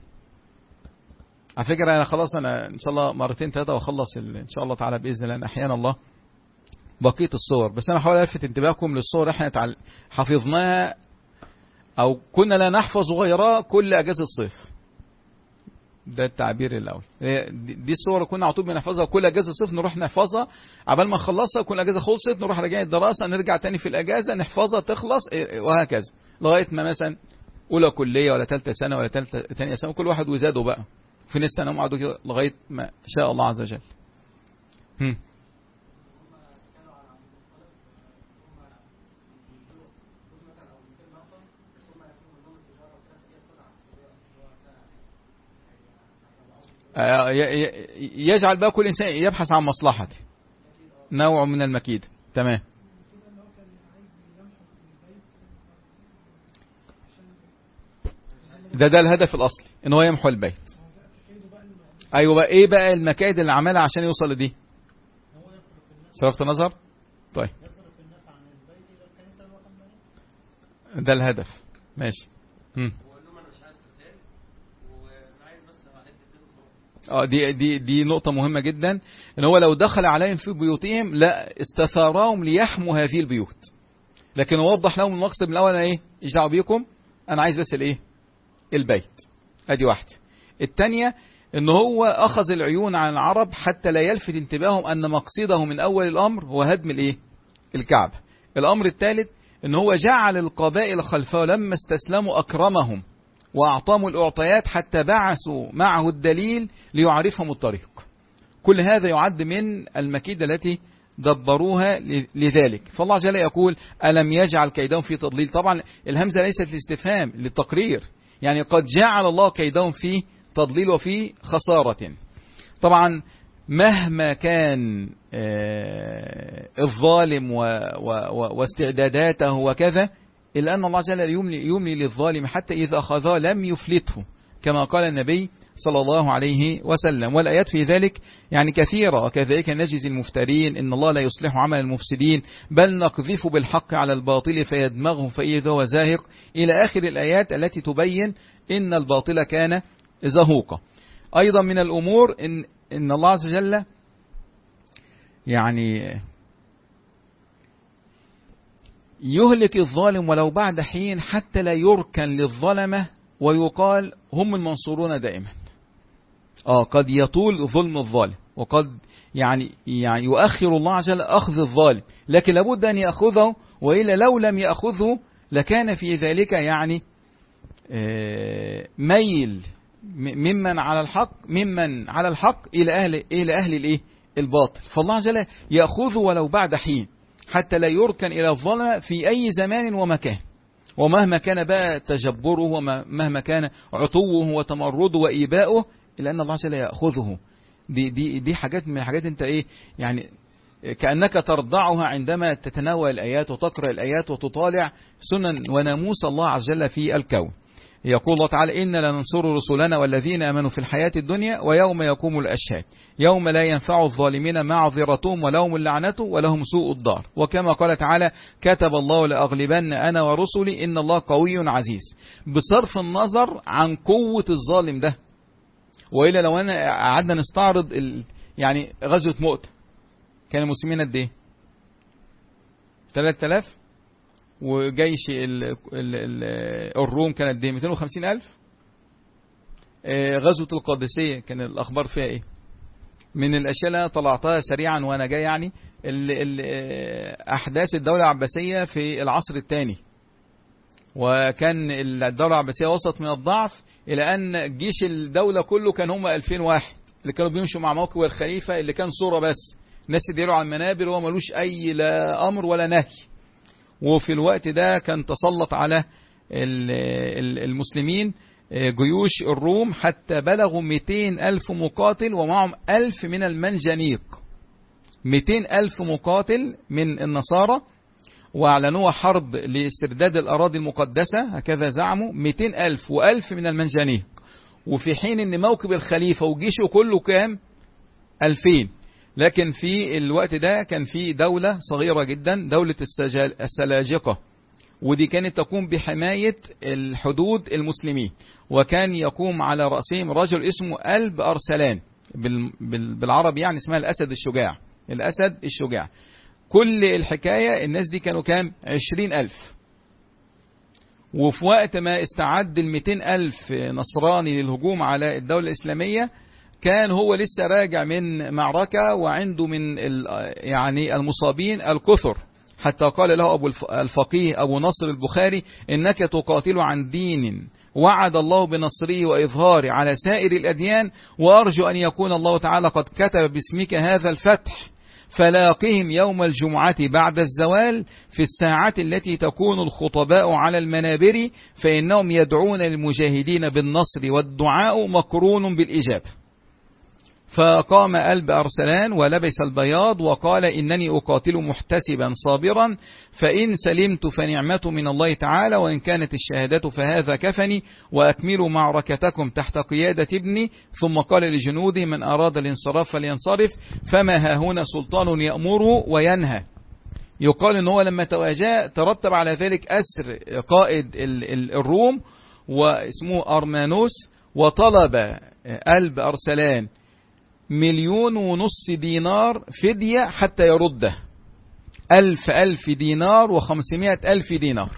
على فكرة أنا خلاص أنا إن شاء الله مرتين ثلاثة وأخلص إن شاء الله تعالى بإذن الله أحيانا الله بقية الصور، بس أنا حاول ألفت انتباهكم للصور إحنا حفظناها أو كنا لا نحفظ غيرها كل أجازة الصيف. ده التعبير الأول. دي الصور كنا على طول بنحفظها كل أجازة الصيف، نروح نحفظها عبال ما نخلصها، كل أجازة خلصت نروح راجعين الدراسة، نرجع تاني في الأجازة نحفظها تخلص، وهكذا لغاية ما مثلا أولى كلية ولا ثالثة سنة ولا ثالثة ثانية سنة، كل واحد وزاده بقى. في ناس تانيين قعدوا كده لغاية ما شاء الله عز وجل. هم. يجعل بقى كل إنسان يبحث عن مصلحته، نوع من المكيد. تمام. ده ده الهدف الأصلي إن هو يمحو البيت. أيوة بقى إيه بقى المكايد اللي عملها عشان يوصل لدي؟ صرفت نظر. طيب ده الهدف. ماشي. هم. اه دي دي دي نقطة مهمة جدا، ان هو لو دخل عليهم في بيوتهم لا استثارهم ليحموا هذه البيوت، لكن وضح لهم المقصد من الاول: انا ايه ايش دعوه بيكم، انا عايز بس الايه البيت. ادي واحدة. الثانية ان هو اخذ العيون عن العرب حتى لا يلفت انتباههم ان مقصده من اول الامر هو هدم الايه الكعبة. الامر الثالث ان هو جعل القبائل خلفه لما استسلموا اكرمهم وأعطاهم الأعطيات حتى بعثوا معه الدليل ليعرفهم الطريق. كل هذا يعد من المكيدة التي دبروها لذلك. فالله عز وجل يقول: ألم يجعل كيدهم في تضليل. طبعا الهمزة ليست للاستفهام، للتقرير، يعني قد جعل الله كيدهم في تضليل وفي خسارة. طبعا مهما كان الظالم واستعداداته وكذا، إلا أن الله جل يملي, يملي للظالم حتى إذا أخذه لم يفلته، كما قال النبي صلى الله عليه وسلم. والآيات في ذلك يعني كثيرة. وكذلك نجزي المفترين، إن الله لا يصلح عمل المفسدين، بل نقذف بالحق على الباطل فيدمغه فإذا هو زاهق، إلى آخر الآيات التي تبين إن الباطل كان زهوقا. أيضا من الأمور إن, إن الله عز وجل يعني يهلك الظالم ولو بعد حين، حتى لا يركن للظلمة ويقال هم المنصورون دائما. آه قد يطول ظلم الظالم، وقد يعني, يعني يؤخر الله عز وجل أخذ الظالم، لكن لابد أن يأخذه، وإلا لو لم يأخذه لكان في ذلك يعني ميل ممن على الحق ممن على الحق إلى أهل إلى أهل الإيه الباطل. فالله عز وجل يأخذه ولو بعد حين، حتى لا يركن إلى الظلم في أي زمان ومكان، ومهما كان بقى تجبره ومهما كان عتوه وتمرده وإيباؤه، إلا أن الله عز وجل يأخذه. دي دي دي حاجات من الحاجات أنت إيه يعني كأنك ترضعها عندما تتناول الآيات وتقرأ الآيات وتطالع سنن وناموس الله عز وجل في الكون. يقول الله تعالى: إن لننصر رسلنا والذين آمنوا في الحياة الدنيا ويوم يقوم الأشهاد يوم لا ينفع الظالمين معذرتهم ولهم اللعنة ولهم سوء الدار. وكما قال تعالى: كتب الله لأغلبن أنا ورسلي إن الله قوي عزيز، بصرف النظر عن قوة الظالم ده. وإلا لو أنا قعدنا نستعرض ال... يعني غزوة مؤتة كان المسلمين قد إيه؟ ثلاثة آلاف، وجيش ال ال ال الروم كان قد ايه؟ مئتين وخمسين ألف. غزوة القادسية كان الأخبار فيها إيه؟ من الأشياء اللي أنا طلعتها سريعا وأنا جاي يعني ال ال أحداث الدولة العباسية في العصر الثاني، وكان الدولة العباسية وصلت من الضعف إلى أن جيش الدولة كله كان هم ألفين واحد اللي كانوا بيمشوا مع موكب الخليفة، اللي كان صورة بس، الناس يديروا على المنابر وهو ملوش أي لا أمر ولا نهي. وفي الوقت ده كان تسلط على المسلمين جيوش الروم حتى بلغوا مئتين ألف مقاتل ومعهم ألف من المنجنيق. مئتين ألف مقاتل من النصارى، واعلنوا حرب لاسترداد الأراضي المقدسة، هكذا زعموا. مئتين ألف وألف من المنجنيق، وفي حين ان موكب الخليفة وجيشه كله كام؟ ألفين. لكن في الوقت ده كان في دولة صغيرة جدا، دولة السلاجقة، ودي كانت تقوم بحماية الحدود المسلمين، وكان يقوم على رأسهم رجل اسمه ألب أرسلان، بالعربي يعني اسمها الأسد الشجاع. الأسد الشجاع. كل الحكاية الناس دي كانوا كام؟ عشرين ألف. وفي وقت ما استعد المئتين ألف نصراني للهجوم على الدولة الإسلامية، كان هو لسه راجع من معركة وعنده من يعني المصابين الكثر، حتى قال له أبو الفقيه أبو نصر البخاري: إنك تقاتل عن دين وعد الله بنصره وإظهاره على سائر الأديان، وأرجو أن يكون الله تعالى قد كتب باسمك هذا الفتح، فلاقهم يوم الجمعة بعد الزوال في الساعة التي تكون الخطباء على المنابر، فإنهم يدعون المجاهدين بالنصر والدعاء مقرون بالإجابة. فقام ألب أرسلان ولبس البياض وقال: إنني أقاتل محتسبا صابرا، فإن سلمت فنعمة من الله تعالى، وإن كانت الشهادة فهذا كفني، وأكملوا معركتكم تحت قيادة ابني. ثم قال لجنوده: من أراد الانصراف فلينصرف، فما ها هنا سلطان يأمره وينهى. يقال إن هو لما تواجه ترتب على ذلك أسر قائد الروم واسمه أرمانوس، وطلب ألب أرسلان مليون ونص دينار فدية حتى يرده. ألف ألف دينار وخمسمائة ألف دينار.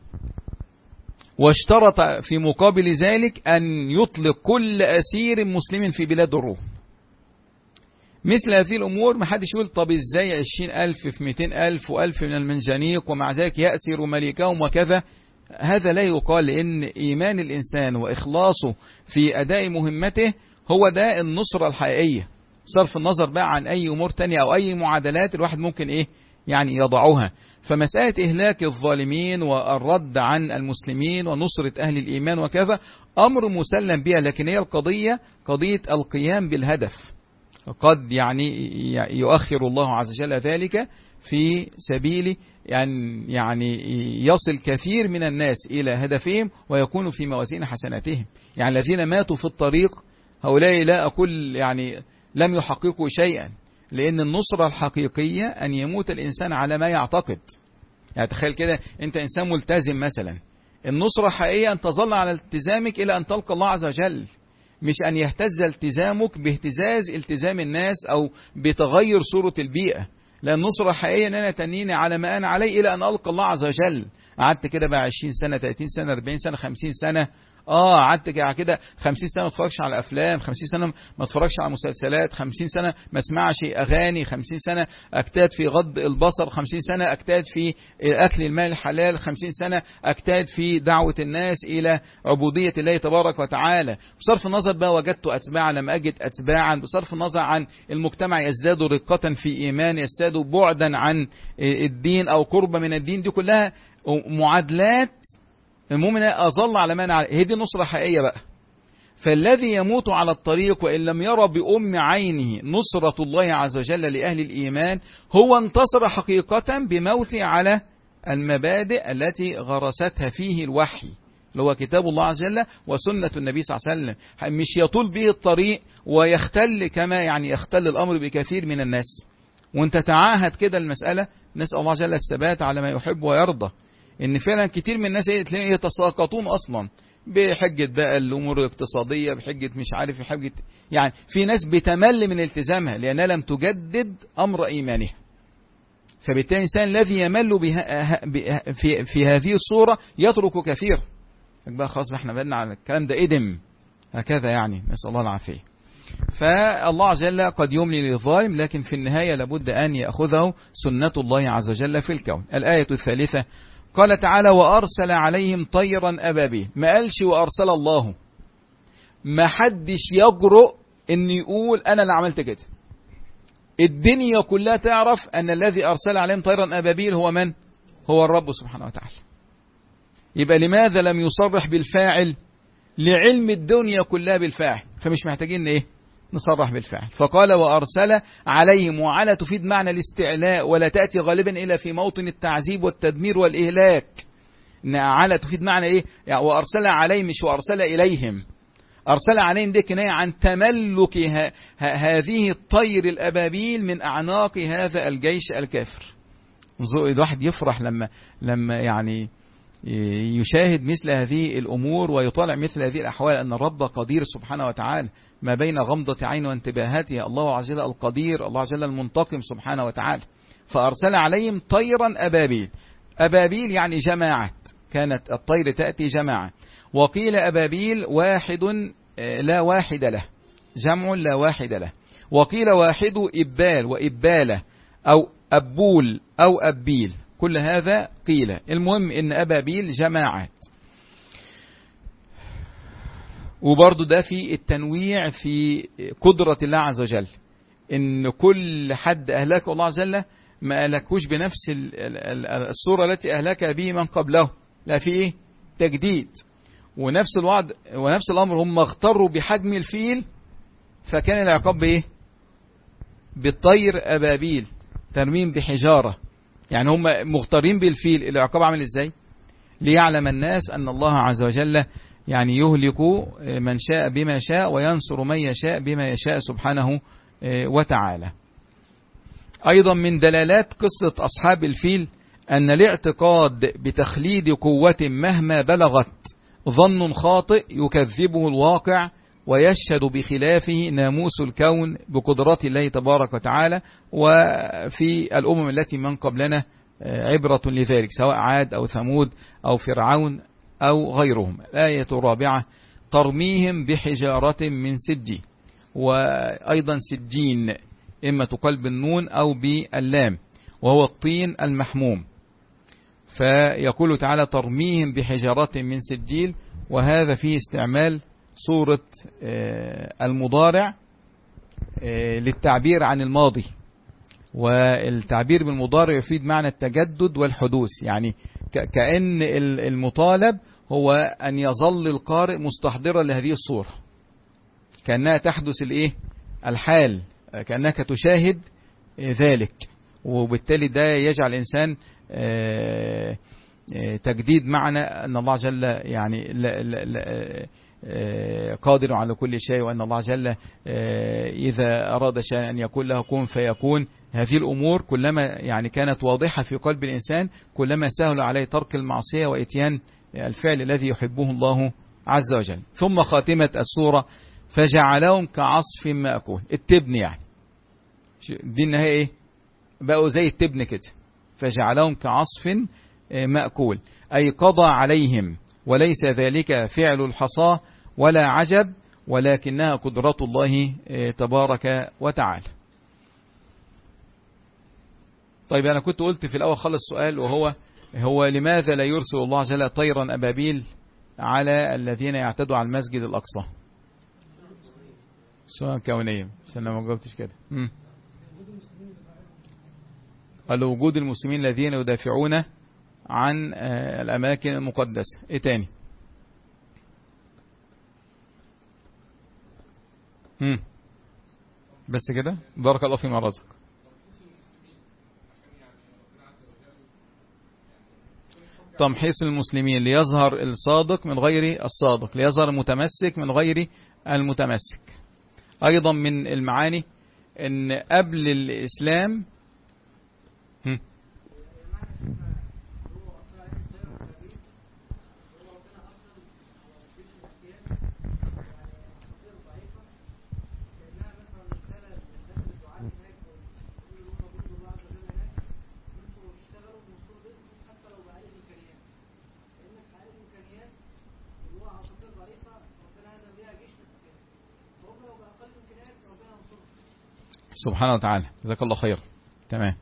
واشترط في مقابل ذلك أن يطلق كل أسير مسلم في بلاد الروم. مثل هذه الأمور ما حدش يقول طب إزاي عشرين ألف في مئتين ألف وألف من المنجنيق ومع ذلك يأسر ملكهم وكذا. هذا لا يقال، لأن إيمان الإنسان وإخلاصه في أداء مهمته هو ده النصرة الحقيقية، صرف النظر بقى عن أي أمور تانية أو أي معادلات الواحد ممكن إيه يعني يضعوها. فمسألة إهلاك الظالمين والرد عن المسلمين ونصرة أهل الإيمان وكذا أمر مسلم بها، لكن هي القضية قضية القيام بالهدف. قد يعني يؤخر الله عز وجل ذلك في سبيل يعني, يعني يصل كثير من الناس إلى هدفهم ويكونوا في موازين حسناتهم. يعني الذين ماتوا في الطريق هؤلاء لا أقول يعني لم يحققوا شيئا، لأن النصرة الحقيقية أن يموت الإنسان على ما يعتقد. يعني تخيل كده أنت إنسان ملتزم مثلا، النصرة الحقيقية أن تظل على التزامك إلى أن تلقى الله عز وجل، مش أن يهتز التزامك باهتزاز التزام الناس أو بتغير صورة البيئة. لأن النصرة الحقيقية أن أنا تنيني على ما أنا عليه إلى أن ألقى الله عز وجل. قعدت كده بقى عشرين سنة ثلاثين سنة أربعين سنة خمسين سنة، اه قعدت كده خمسين سنة ما اتفرجش على افلام، خمسين سنة ما اتفرجش على مسلسلات، خمسين سنة ما اسمعش اغاني، خمسين سنة اجتهد في غض البصر، خمسين سنة اجتهد في اكل المال الحلال، خمسين سنة اجتهد في دعوة الناس الى عبودية الله تبارك وتعالى. بصرف النظر بقى وجدت اتباعا لم اجد اتباعا، بصرف النظر عن المجتمع يزداد رقة في ايمان، يزداد بعدا عن الدين او قرب من الدين، دي كلها معادلات المؤمن أظل على ما أنا عليه. هي دي النصرة الحقيقية بقى. فالذي يموت على الطريق وإن لم يرى بأم عينه نصرة الله عز وجل لأهل الإيمان هو انتصر حقيقة بموت على المبادئ التي غرستها فيه الوحي، اللي هو كتاب الله عز وجل وسنة النبي صلى الله عليه وسلم، مش يطول به الطريق ويختل كما يعني يختل الأمر بكثير من الناس. وانت تعاهد كده المسألة، نسأل الله عز وجل الثبات على ما يحب ويرضى. ان فعلا كتير من الناس تلاقيه يتساقطون اصلا بحجة بقى الامور الاقتصادية، بحجة مش عارف بحجة، يعني في ناس بتمل من التزامها لانها لم تجدد امر ايمانها. فبالتالي الانسان الذي يمل بها في في هذه الصورة يترك كثير. بقى خلاص احنا بدنا على الكلام ده ادم هكذا، يعني نسأل الله العافية. فالله عز وجل قد يملي للظالم، لكن في النهاية لابد ان يأخذه سنة الله عز وجل في الكون. الآية الثالثة قال تعالى وأرسل عليهم طيرا أبابيل. ما قالش وأرسل الله، ما حدش يجرؤ ان يقول أنا اللي عملت كده. الدنيا كلها تعرف أن الذي أرسل عليهم طيرا أبابيل هو من؟ هو الرب سبحانه وتعالى. يبقى لماذا لم يصرح بالفاعل؟ لعلم الدنيا كلها بالفاعل، فمش محتاجين ايه نصرح بالفعل. فقال وأرسل عليهم، وعلى تفيد معنى الاستعلاء ولا تأتي غالبا إلا في موطن التعذيب والتدمير والإهلاك. إن على تفيد معنى إيه؟ يعني وأرسل عليهم مش وأرسل إليهم. أرسل عليهم دي كناية عن تملك ه... ه... هذه الطير الأبابيل من أعناق هذا الجيش الكافر. الواحد يفرح لما لما يعني يشاهد مثل هذه الأمور ويطالع مثل هذه الأحوال، أن الرب قدير سبحانه وتعالى ما بين غمضة عين وانتباهاتها. الله عز وجل القدير، الله عز وجل المنتقم سبحانه وتعالى. فأرسل عليهم طيرا أبابيل. أبابيل يعني جماعة، كانت الطير تأتي جماعة. وقيل أبابيل واحد لا واحد له، جمع لا واحد له. وقيل واحد إبال وإبالة أو أبول أو أبيل، كل هذا قيل. المهم إن أبابيل جماعات. وبرضو ده في التنويع في قدرة الله عز وجل، إن كل حد أهلكه الله عز وجل ما أهلكوش بنفس الصورة التي أهلك به من قبله، لا في إيه تجديد. ونفس الوعد ونفس الأمر هم اغتروا بحجم الفيل فكان العقاب بإيه؟ بالطير أبابيل، ترميم بحجارة. يعني هم مغترين بالفيل، العقاب عامل إزاي؟ ليعلم الناس أن الله عز وجل يعني يهلك من شاء بما شاء وينصر من يشاء بما يشاء سبحانه وتعالى. أيضا من دلالات قصة أصحاب الفيل أن الاعتقاد بتخليد قوة مهما بلغت ظن خاطئ يكذبه الواقع ويشهد بخلافه ناموس الكون بقدرات الله تبارك وتعالى. وفي الأمم التي من قبلنا عبرة لذلك، سواء عاد أو ثمود أو فرعون أو غيرهم. الآية الرابعة ترميهم بحجارة من سجي، وأيضا سجين إما تقال بالنون أو باللام، وهو الطين المحموم. فيقول تعالى ترميهم بحجارة من سجيل، وهذا فيه استعمال صورة المضارع للتعبير عن الماضي، والتعبير بالمضارع يفيد معنى التجدد والحدوث. يعني كأن المطالب هو أن يظل القارئ مستحضرا لهذه الصورة، كأنها تحدث الإيه الحال، كأنك تشاهد ذلك. وبالتالي ده يجعل الإنسان تجديد معنى أن الله جل يعني لا لا لا قادر على كل شيء، وأن الله جل إذا أراد شيئا أن يكون له كن فيكون. هذه الأمور كلما يعني كانت واضحة في قلب الإنسان كلما سهل عليه ترك المعصية وإتيان الفعل الذي يحبه الله عز وجل. ثم خاتمة السورة فجعلهم كعصف مأكول. التبن يعني دي النهاية إيه؟ بقوا زي التبن كده. فجعلهم كعصف مأكول أي قضى عليهم، وليس ذلك فعل الحصى ولا عجب، ولكنها قدرة الله تبارك وتعالى. طيب أنا كنت قلت في الأول خلص السؤال، وهو هو لماذا لا يرسل الله عز وجل طيرا أبابيل على الذين يعتدوا على المسجد الأقصى؟ سؤال كونية، بس أنا ما جاوبتش كده. قال وجود المسلمين الذين يدافعون عن الأماكن المقدسة. إيه تاني؟ مم. بس كده. بارك الله فيما رزق. تمحيص المسلمين ليظهر الصادق من غير الصادق، ليظهر المتمسك من غير المتمسك. أيضا من المعاني أن قبل الإسلام هم. سبحانه وتعالى. جزاك الله خير. تمام.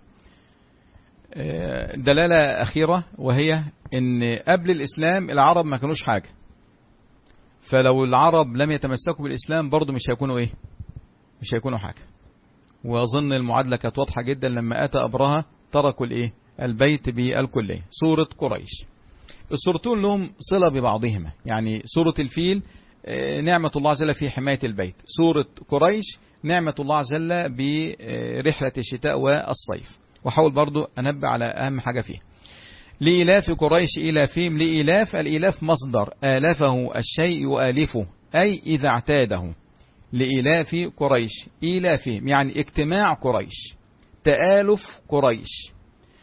دلالة أخيرة وهي أن قبل الإسلام العرب ما كانوش حاجة، فلو العرب لم يتمسكوا بالإسلام برضو مش هيكونوا إيه؟ مش هيكونوا حاجة. وأظن المعادلة كانت واضحة جدا لما أتى أبرهة تركوا الإيه؟ البيت بالكلية. سورة قريش. السورتين لهم صلة ببعضهما، يعني سورة الفيل نعمة الله عز وجل في حماية البيت، سورة قريش نعمة الله عز وجل برحلة الشتاء والصيف. وحاول برضو أنبه على أهم حاجة فيه. لإلاف قريش إلافهم. لإلاف، الإلاف مصدر آلفه الشيء يؤالفه أي إذا اعتاده. لإلاف قريش إلافهم يعني اجتماع قريش، تآلف قريش،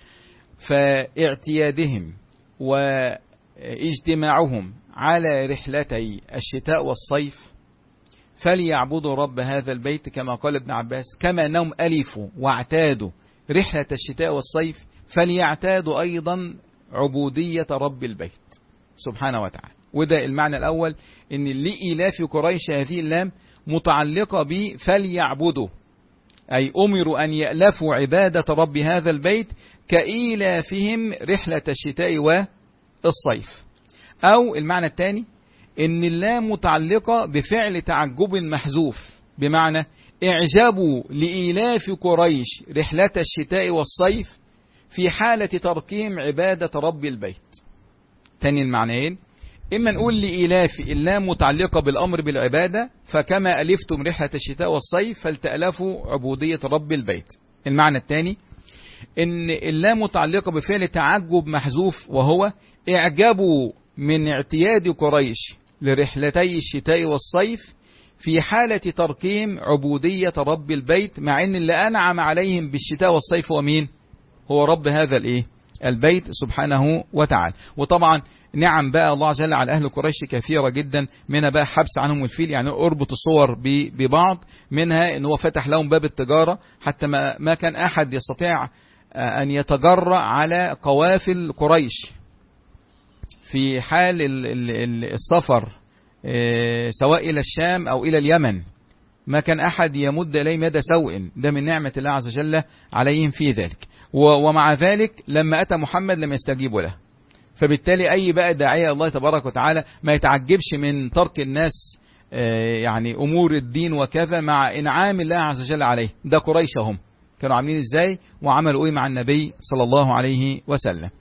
فاعتيادهم واجتماعهم على رحلتي الشتاء والصيف فليعبدوا رب هذا البيت، كما قال ابن عباس كما أنهم ألفوا واعتادوا رحلة الشتاء والصيف فليعتادوا أيضا عبودية رب البيت سبحانه وتعالى. وده المعنى الأول، إن لإلاف قريش هذه اللام متعلقة بفليعبدوا، أي أمروا أن يألفوا عبادة رب هذا البيت كإيلافهم رحلة الشتاء والصيف. أو المعنى الثاني إن اللام متعلقة بفعل تعجب محذوف، بمعنى اعجبوا لإيلاف قريش رحلة الشتاء والصيف في حالة تركهم عبادة رب البيت. تاني المعنيين، إما نقول لإيلاف اللام متعلقة بالأمر بالعبادة، فكما ألفتم رحلة الشتاء والصيف فلتألفوا عبودية رب البيت. المعنى الثاني إن اللام متعلقة بفعل تعجب محذوف، وهو اعجبوا من اعتياد قريش لرحلتي الشتاء والصيف في حالة تركهم عبودية رب البيت، مع ان اللي أنعم عليهم بالشتاء والصيف هو مين؟ هو رب هذا الايه؟ البيت سبحانه وتعالى. وطبعا نعم بقى الله عز وجل على أهل قريش كثيرة جدا، منها بقى حبس عنهم الفيل، يعني أربط الصور ببعض، منها ان هو فتح لهم باب التجارة حتى ما, ما كان أحد يستطيع أن يتجرأ على قوافل قريش في حال السفر سواء إلى الشام أو إلى اليمن، ما كان أحد يمد إليهم يد سوء. ده من نعمة الله عز وجل عليهم في ذلك. ومع ذلك لما أتى محمد لم يستجيبوا له، فبالتالي أي بقى داعية الله تبارك وتعالى ما يتعجبش من ترك الناس يعني أمور الدين وكذا مع إنعام الله عز وجل عليه. ده قريش هم كانوا عاملين إزاي وعملوا إيه مع النبي صلى الله عليه وسلم.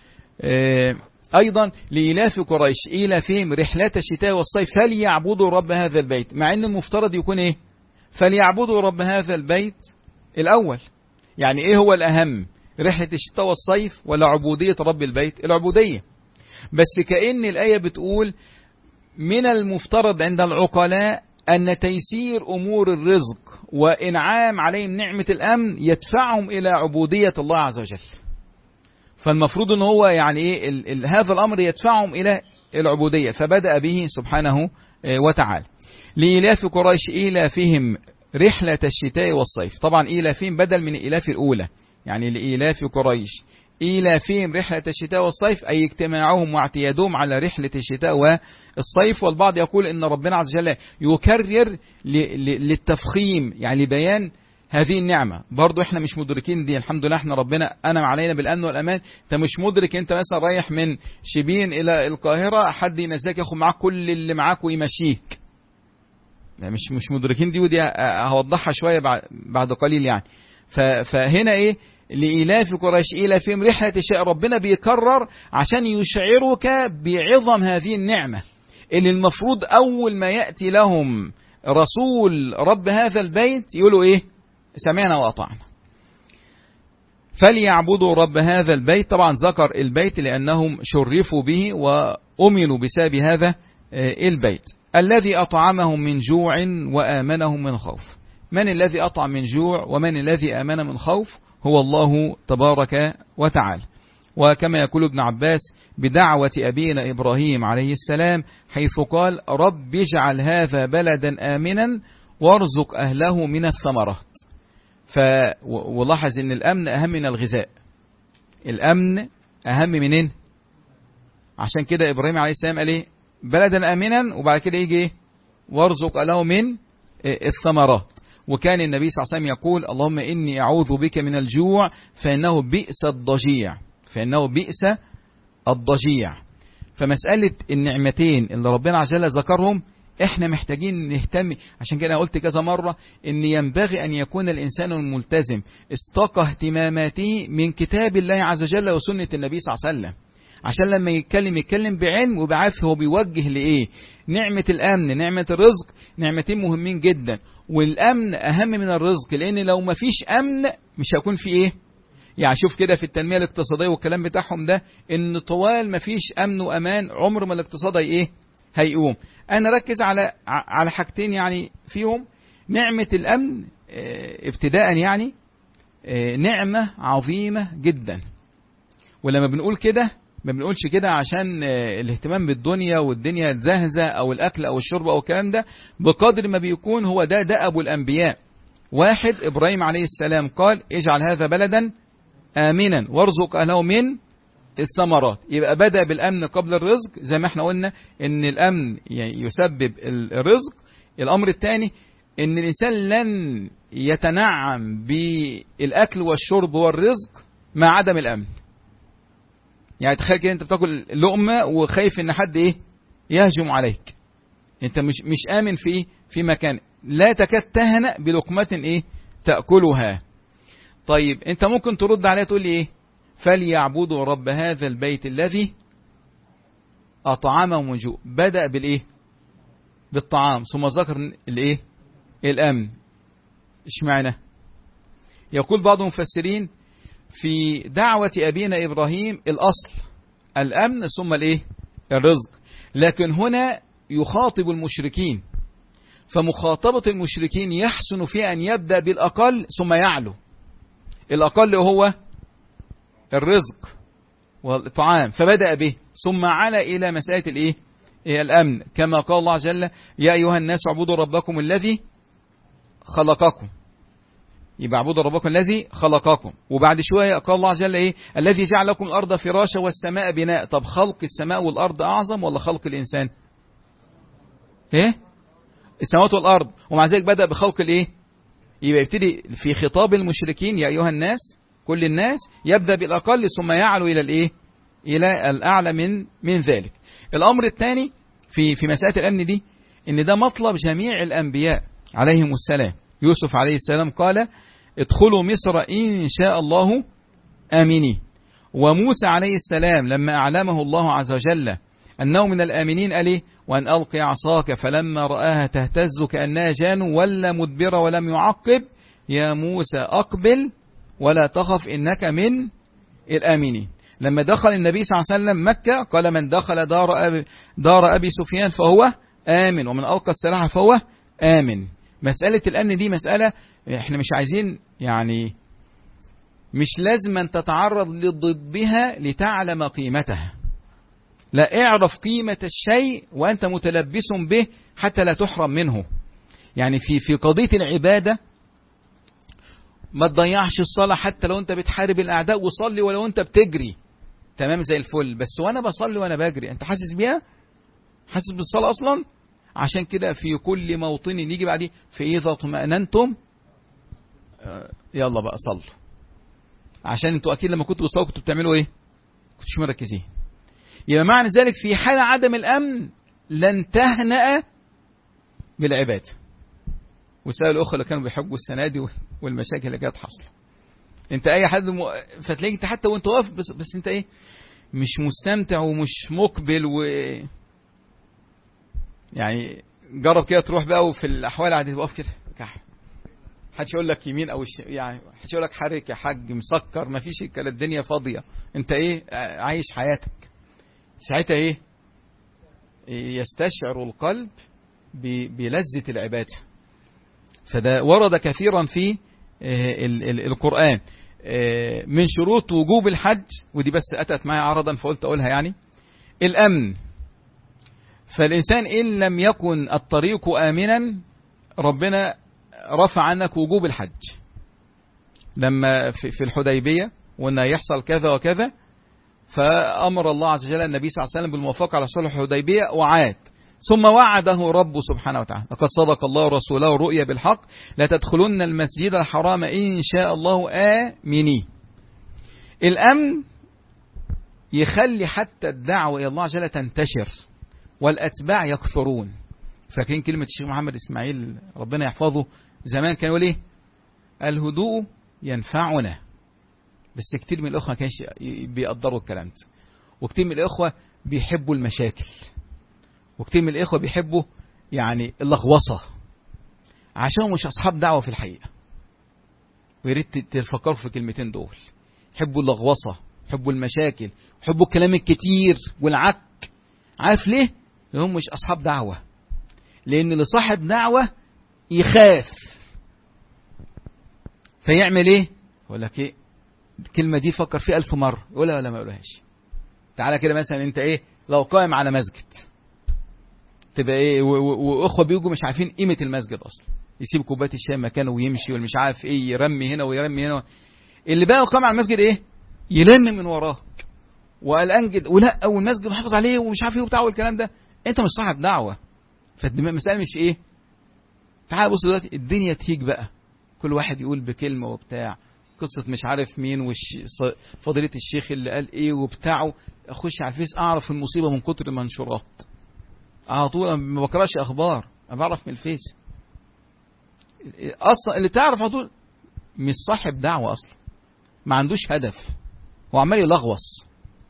أيضا لإلاف قريش إلافهم رحلة الشتاء والصيف فليعبدوا رب هذا البيت، مع أن المفترض يكون إيه؟ فليعبدوا رب هذا البيت الأول. يعني إيه هو الأهم؟ رحلة الشتاء والصيف ولا عبودية رب البيت؟ العبودية. بس كأن الآية بتقول من المفترض عند العقلاء أن تيسير أمور الرزق وإنعام عليهم نعمة الأمن يدفعهم إلى عبودية الله عز وجل. فالمفروض أن هو يعني إيه ال ال هذا الأمر يدفعهم إلى العبودية، فبدأ به سبحانه وتعالى. لإيلاف قريش إيلافهم رحلة الشتاء والصيف. طبعا إيلافهم بدل من إيلاف الأولى، يعني لإيلاف قريش إيلافهم رحلة الشتاء والصيف، أي اجتماعهم واعتيادهم على رحلة الشتاء والصيف. والبعض يقول إن ربنا عز وجل يكرر للتفخيم، يعني لبيان هذه النعمة. برضو احنا مش مدركين دي، الحمد لله احنا ربنا أنعم علينا بالأمن والأمان. انت مش مدرك، انت مثلا رايح من شبين إلى القاهرة، حد ينزلك ياخد معاك كل اللي معاك ويمشيك، مش مش مدركين دي، ودي هوضحها شوية بعد قليل يعني. فهنا ايه لإيلاف قريش إيلافهم رحلة الشتاء، ربنا بيكرر عشان يشعرك بعظم هذه النعمة اللي المفروض أول ما يأتي لهم رسول رب هذا البيت يقولوا إيه؟ سمعنا وأطعنا. فليعبدوا رب هذا البيت. طبعا ذكر البيت لأنهم شرفوا به وأمنوا بسبب هذا البيت. الذي أطعمهم من جوع وآمنهم من خوف. من الذي أطعم من جوع ومن الذي آمن من خوف؟ هو الله تبارك وتعالى. وكما يقول ابن عباس بدعوة أبينا إبراهيم عليه السلام حيث قال رب اجعل هذا بلدا آمنا وارزق أهله من الثمرات. فلاحظ أن الأمن أهم من الغذاء، الأمن أهم منين؟ عشان كده إبراهيم عليه السلام قال إيه؟ بلدا آمنا، وبعد كده يجي وارزق أهله من الثمرات. وكان النبي صلى الله عليه وسلم يقول اللهم إني أعوذ بك من الجوع فإنه بئس الضجيع، فإنه بئس الضجيع. فمسألة النعمتين اللي ربنا عز وجل ذكرهم احنا محتاجين نهتم. عشان كده قلت كذا مرة ان ينبغي ان يكون الانسان الملتزم استقى اهتماماته من كتاب الله عز وجل وسنة النبي صلى الله عليه وسلم، عشان لما يتكلم يتكلم بعلم وبعرف هو بيوجه لإيه. نعمة الأمن، نعمة الرزق، نعمتين مهمين جدا، والأمن أهم من الرزق، لأن لو ما فيش أمن مش هيكون في إيه. يعني شوف كده في التنمية الاقتصادية والكلام بتاعهم ده، إن طوال ما فيش أمن وأمان عمر ما الاقتصاد إيه هيقوم. أنا ركز على على حاجتين يعني فيهم. نعمة الأمن ابتداء يعني نعمة عظيمة جدا، ولما بنقول كده ما بنقولش كده عشان الاهتمام بالدنيا والدنيا الزهزة او الاكل او الشرب او الكلام ده، بقدر ما بيكون هو ده ده ابو الانبياء. واحد ابراهيم عليه السلام قال اجعل هذا بلدا امنا وارزق اهله من الثمرات. يبقى بدأ بالامن قبل الرزق، زي ما احنا قلنا ان الامن يسبب الرزق. الامر الثاني ان الانسان لن يتنعم بالاكل والشرب والرزق مع عدم الامن. يعني تخيل كده انت بتاكل لقمة وخايف ان حد ايه يهجم عليك، انت مش مش امن في في مكان، لا تكاد تهنأ بلقمة ايه تأكلها. طيب انت ممكن ترد عليه تقول لي ايه؟ فليعبدوا رب هذا البيت الذي اطعمهم من جوع. بدأ بالايه؟ بالطعام، ثم ذكر الايه؟ الامن. اشمعنى؟ يقول بعض المفسرين في دعوة أبينا إبراهيم الأصل الأمن ثم الإيه؟ الرزق، لكن هنا يخاطب المشركين، فمخاطبة المشركين يحسن في أن يبدأ بالأقل ثم يعلو. الأقل هو الرزق والطعام، فبدأ به ثم على إلى مسألة الإيه؟ الأمن، كما قال الله عز وجل يا أيها الناس اعبدوا ربكم الذي خلقكم. يبقى اعبدوا ربكم الذي خلقكم. وبعد شوية قال الله عز وجل ايه؟ الذي جعل لكم الارض فراشا والسماء بناء. طب خلق السماء والارض اعظم ولا خلق الانسان؟ ايه؟ السماوات والارض، ومع ذلك بدأ بخلق الايه؟ يبقى يبتدي في خطاب المشركين يا ايها الناس، كل الناس، يبدأ بالاقل ثم يعلو الى الايه؟ الى الاعلى من من ذلك. الامر الثاني في في مسألة الامن دي ان ده مطلب جميع الانبياء عليهم السلام. يوسف عليه السلام قال ادخلوا مصر إن شاء الله آمنين. وموسى عليه السلام لما أعلمه الله عز وجل أنه من الآمنين قال إيه؟ وأن ألقي عصاك فلما رآها تهتز كأنها جان ولا مدبر ولم يعقب يا موسى أقبل ولا تخف إنك من الآمنين. لما دخل النبي صلى الله عليه وسلم مكة قال من دخل دار أبي, دار أبي سفيان فهو آمن، ومن ألقى السلاح فهو آمن. مسألة الأمن دي مسألة احنا مش عايزين، يعني مش لازم أن تتعرض لضدها لتعلم قيمتها، لا، اعرف قيمة الشيء وأنت متلبس به حتى لا تحرم منه. يعني في في قضية العبادة ما تضيعش الصلاة حتى لو أنت بتحارب الأعداء، وصلي ولو أنت بتجري تمام زي الفل، بس وأنا بصلي وأنا بجري أنت حاسس بيها؟ حاسس بالصلاة أصلا؟ عشان كده في كل موطن يجي بعديه فإذا اطمأننتم يلا بقى صلوا، عشان انتوا أكيد لما كنتوا بتصلوا كنتوا بتعملوا إيه؟ كنتوش مركزين. يبقى معنى ذلك في حال عدم الأمن لن تهنأ بالعبادة. وسأل الأخوة اللي كانوا بيحبوا السنة دي والمشاكل اللي كانت حاصلة، انت اي حد م... فتلاقيك انت حتى وانت واقف بس, بس انت ايه، مش مستمتع ومش مقبل. و يعني جرب كده تروح بقى وفي الاحوال عادي تقف كده كح، حدش يقول لك يمين او الش... يعني حدش يقول لك حرك يا حاج مسكر، ما فيش كده، الدنيا فاضيه، انت ايه عايش حياتك. ساعتها ايه يستشعر القلب ب... بلذة العباده. فده ورد كثيرا في القرآن. من شروط وجوب الحج، ودي بس أتت معي عرضا فقلت أقولها، يعني الأمن. فالإنسان إن لم يكن الطريق آمنا ربنا رفع عنك وجوب الحج. لما في الحديبية وأنه يحصل كذا وكذا، فأمر الله عز وجل النبي صلى الله عليه وسلم بالموافقة على صلح الحديبية وعاد، ثم وعده رب سبحانه وتعالى لقد صدق الله ورسوله الرؤيا بالحق لا تدخلن المسجد الحرام إن شاء الله آمنين. الأمن يخلي حتى الدعوة إلى الله عز وجل تنتشر والأتباع يكثرون. فاكرين كلمة الشيخ محمد إسماعيل ربنا يحفظه زمان كان يقول إيه؟ الهدوء ينفعنا. بس كتير من الأخوة ما كانش بيقدروا الكلام ده، وكتير من الأخوة بيحبوا المشاكل، وكتير من الإخوة بيحبوا يعني اللغوصة، عشان مش أصحاب دعوة في الحقيقة. ويريد تفكروا في الكلمتين دول، يحبوا اللغوصة، يحبوا المشاكل، يحبوا الكلام الكتير والعك. عارف ليه؟ لأنهم مش أصحاب دعوة. لأن اللي صاحب دعوة يخاف فيعمل إيه؟ يقول لك إيه الكلمة دي فكر فيها ألف مرة، يقولها ولا ما يقولهاش. تعالى كده مثلا أنت إيه لو قائم على مسجد، تبقى ايه واخوه بيجوا مش عارفين قيمه المسجد اصلا، يسيب كوبايه الشاي مكانه ويمشي والمش عارف ايه، يرمي هنا ويرمي هنا. اللي بقى قام على المسجد ايه يلم من وراك وقلقان جدا، ولا والمسجد محافظ عليه ومش عارف ايه وبتاع والكلام ده. انت مش صاحب دعوه، فالمساله مش ايه. تعال بص دلوقتي الدنيا تهيج بقى، كل واحد يقول بكلمه وبتاع، قصه مش عارف مين وش فضيله الشيخ اللي قال ايه وبتاعه. اخش على الفيس اعرف المصيبه من كتر المنشورات على طول، ما بقراش اخبار، انا بعرف من الفيس. اصلا اللي تعرف على طول مش صاحب دعوه اصلا، ما عندوش هدف، هو عمال يلغوص.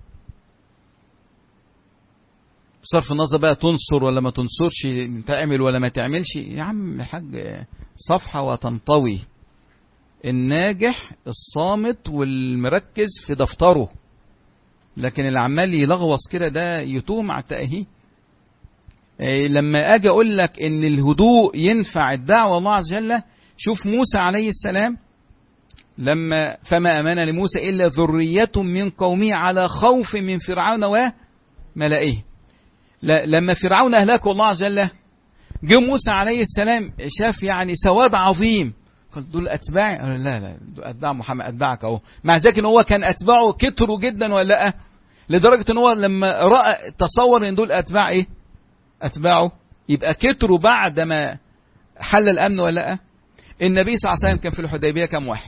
بصرف النظر بقى تنصر ولا ما تنصرش، تعمل ولا ما تعملش، يا عم الحاج صفحه وتنطوي. الناجح الصامت والمركز في دفتره، لكن اللي عمال يلغوص كده ده يتوه مع التأهيه. لما اجي اقول لك ان الهدوء ينفع الدعوة الله عز وجل، شوف موسى عليه السلام لما فما امن لموسى الا ذرية من قومه على خوف من فرعون وملئه. لما فرعون اهلكه الله عز وجل، جه موسى عليه السلام شاف يعني سواد عظيم، قال دول اتباعي؟ لا لا دول اتباع محمد، اتباعك اهو. مع ذلك ان هو كان اتباعه كتروا جدا ولا لا، لدرجة ان هو لما رأى تصور ان دول اتباع ايه أتباعه، يبقى كتروا بعد ما حل الأمن ولا لا. النبي صلى الله عليه وسلم كان في الحديبية كم واحد؟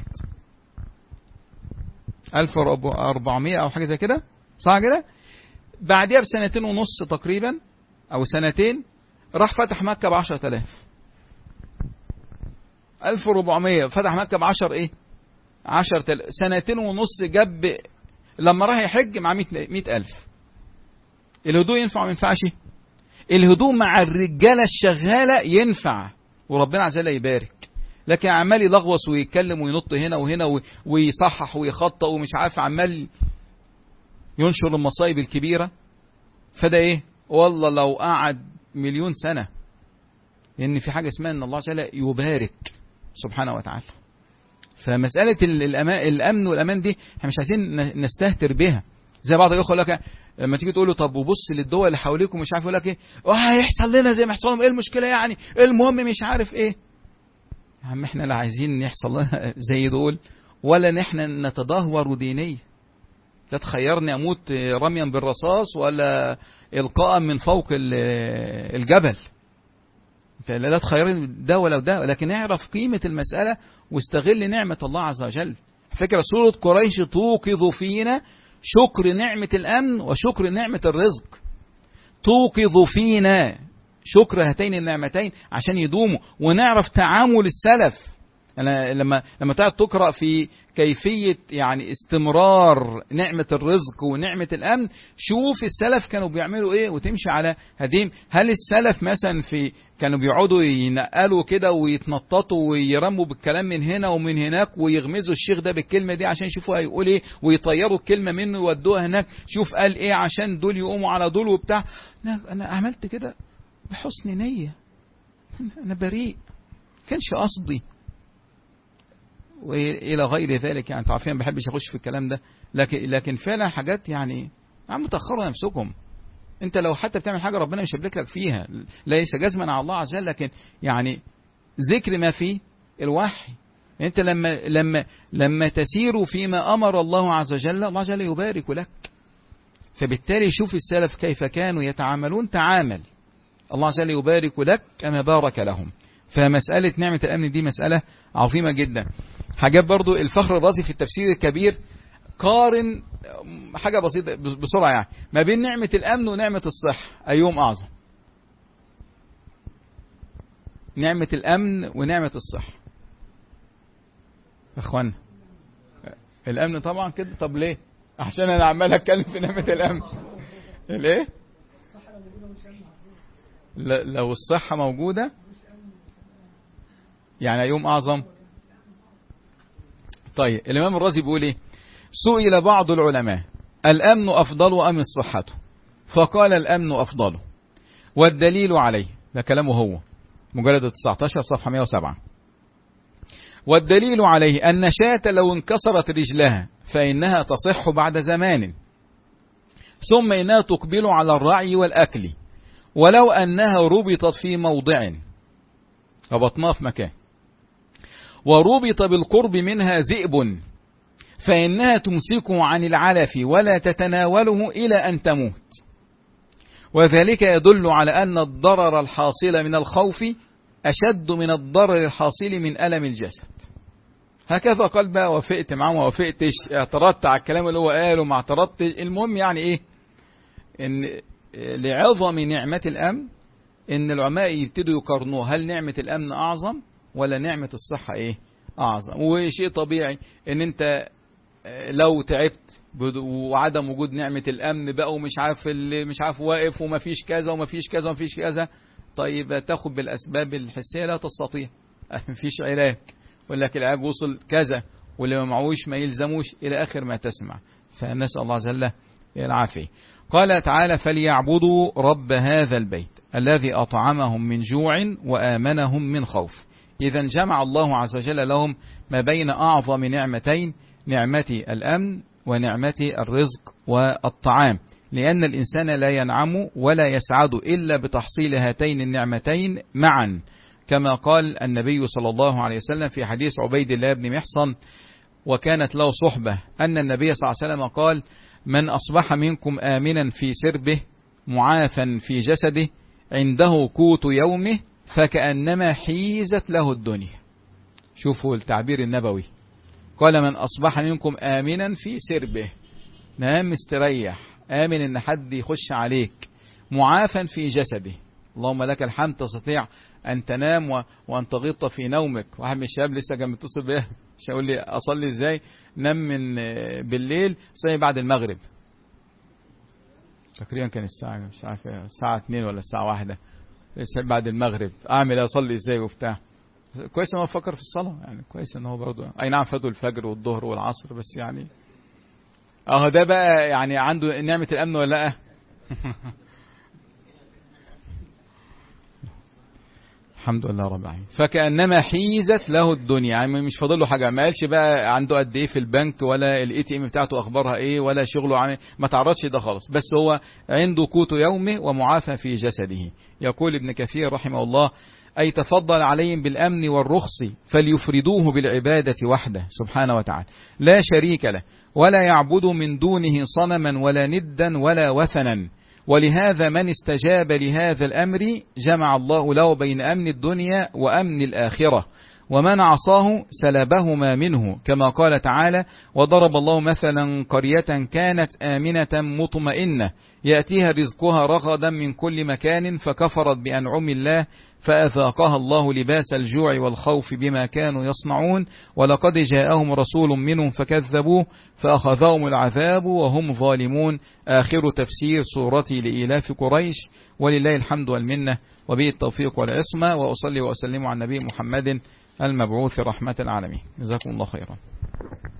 ألف وأربعمائة أو حاجة زي كده، صح كده؟ بعدها بسنتين ونص تقريبا أو سنتين راح فتح مكة بعشرة آلاف. ألف وأربعمائة فتح مكة بعشر إيه؟ عشرة آلاف. سنتين ونص جاب لما راح يحج مع مئة ألف. الهدوء ينفع ما ينفعش؟ الهدوء مع الرجالة الشغالة ينفع وربنا عز وجل يبارك، لكن عمال يلغوص ويتكلم وينط هنا وهنا ويصحح ويخطأ ومش عارف، عمال ينشر المصائب الكبيرة، فده ايه؟ والله لو قعد مليون سنة، لأن في حاجة اسمها ان الله تعالى يبارك سبحانه وتعالى. فمسألة الأمن والأمان دي احنا مش عايزين نستهتر بها. زي بعض يقول لك لما تيجي تقول له طب وبص للدول اللي حواليكم مش عارف، يقول لك ايه هيحصل لنا زي ما يحصل لهم، ايه المشكلة يعني، المهم مش عارف ايه. يا عم احنا لا عايزين يحصل لنا زي دول، ولا نحن نتدهور دينيا. لا تخيرني اموت رميا بالرصاص ولا القاء من فوق الجبل. لا تخيرني ده ولا ده، لكن اعرف قيمة المسألة واستغل نعمة الله عز وجل. فكرة سورة قريش توقظ فينا شكر نعمة الأمن وشكر نعمة الرزق. توقظ فينا شكر هاتين النعمتين عشان يدوموا، ونعرف تعامل السلف. أنا لما لما تقعد تقرأ في كيفية يعني استمرار نعمة الرزق ونعمة الأمن، شوف السلف كانوا بيعملوا إيه وتمشي على هديم. هل السلف مثلا في كانوا بيقعدوا ينقلوا كده ويتنططوا ويرموا بالكلام من هنا ومن هناك ويغمزوا الشيخ ده بالكلمة دي عشان يشوفوا هيقول إيه، ويطيروا الكلمة منه ويودوها هناك، شوف قال إيه عشان دول يقوموا على دول وبتاع. لا، أنا عملت كده بحسن نية، أنا بريء، كانش قصدي وإلى غير ذلك. يعني تعرفين ما بحبش أخش في الكلام ده، لكن لكن فعلا حاجات يعني عم تأخروا نفسكم. أنت لو حتى بتعمل حاجة ربنا مش هيبارك لك فيها، ليس جزما على الله عز وجل، لكن يعني ذكر ما فيه الوحي. أنت لما لما لما تسير فيما أمر الله عز وجل، الله عز وجل يبارك لك. فبالتالي شوف السلف كيف كانوا يتعاملون، تعامل الله عز وجل يبارك لك كما بارك لهم. فمسألة نعمة الأمن دي مسألة عظيمة جدا. حاجات برضو الفخر الرازي في التفسير الكبير قارن حاجة بسيطة بسرعة يعني ما بين نعمة الأمن ونعمة الصحة، أيهم أعظم؟ نعمة الأمن ونعمة الصحة أخوانا. الأمن طبعا كده. طب ليه؟ عشان أنا عمال أتكلم في نعمة الأمن. ليه؟ لو الصحة موجودة يعني أيهم أعظم. طيب الإمام الرازي بيقول إيه؟ سئل بعض العلماء الأمن أفضل أم الصحة؟ فقال الأمن أفضل، والدليل عليه، ده كلامه هو، مجلد تسعة عشر صفحة مئة وسبعة. والدليل عليه أن شاة لو انكسرت رجلها فإنها تصح بعد زمان، ثم إنها تقبل على الرعي والأكل، ولو أنها ربطت في موضع ربطناها في مكان وربط بالقرب منها ذئب فإنها تمسكه عن العلف ولا تتناوله إلى أن تموت. وذلك يدل على أن الضرر الحاصل من الخوف أشد من الضرر الحاصل من ألم الجسد. هكذا قال بقى، وافقت معه ما وافقتش، اعترضت على الكلام اللي هو قاله ما اعترضتش، المهم يعني ايه، ان لعظم نعمة الأمن ان العلماء يبتدوا يقارنوا هل نعمة الأمن أعظم ولا نعمة الصحة ايه أعظم. وشيء طبيعي ان انت لو تعبت وعدم وجود نعمة الأمن بقى ومش عارف اللي مش عارف واقف ومفيش كذا ومفيش كذا ومفيش كذا، طيب تاخد بالأسباب الحسية، لا تستطيع، مفيش علاج، ولكن العلاج وصل كذا واللي ما معوش ما يلزموش إلى آخر ما تسمع. فنسأل الله جل العافية. قال تعالى فليعبدوا رب هذا البيت الذي أطعمهم من جوع وآمنهم من خوف. إذا جمع الله عز وجل لهم ما بين أعظم نعمتين، نعمة الأمن ونعمة الرزق والطعام، لأن الإنسان لا ينعم ولا يسعد إلا بتحصيل هاتين النعمتين معا، كما قال النبي صلى الله عليه وسلم في حديث عبيد الله بن محصن وكانت له صحبة أن النبي صلى الله عليه وسلم قال من أصبح منكم آمنا في سربه معافا في جسده عنده قوت يومه فكأنما حيزت له الدنيا. شوفوا التعبير النبوي، قال من أصبح منكم آمنا في سربه، نام مستريح، آمن إن حد يخش عليك، معافا في جسده، اللهم لك الحمد تستطيع أن تنام و... وأن تغيط في نومك. واحد من الشباب لسه كان متصل بيه مش هيقول لي أصلي إزاي، نام من بالليل صلي بعد المغرب، تقريبا كان الساعة مش عارف الساعة اتنين ولا الساعة واحدة، لسه بعد المغرب أعمل أصلي إزاي وبتاع. كويس إن هو فكر في الصلاة، يعني كويس إن هو برضه أي نعم فاتوا الفجر والظهر والعصر، بس يعني اهو ده بقى يعني عنده نعمة الامن ولا لا؟ الحمد لله رب العالمين. فكأنما حيزت له الدنيا، يعني مش فاضل له حاجة، ما قالش بقى عنده قد ايه في البنك، ولا الاي تي ام بتاعته اخبارها ايه، ولا شغله عامل، ما تعرضش ده خالص، بس هو عنده قوت يومه ومعافى في جسده. يقول ابن كثير رحمه الله: أي تفضل عليهم بالأمن والرخص فليفردوه بالعبادة وحده سبحانه وتعالى لا شريك له، ولا يعبد من دونه صنما ولا ندا ولا وثنا. ولهذا من استجاب لهذا الأمر جمع الله له بين أمن الدنيا وأمن الآخرة، ومن عصاه سلبهما منه، كما قال تعالى: وضرب الله مثلا قرية كانت آمنة مطمئنة يأتيها رزقها رغدا من كل مكان فكفرت بأنعم الله فأذاقها الله لباس الجوع والخوف بما كانوا يصنعون ولقد جاءهم رسول منهم فكذبوه فأخذهم العذاب وهم ظالمون. آخر تفسير سورة لإيلاف قريش، ولله الحمد والمنة، وبه التوفيق والعصمة، وأصلي وأسلم على النبي محمد المبعوث رحمة العالمين. جزاكم الله خيرا.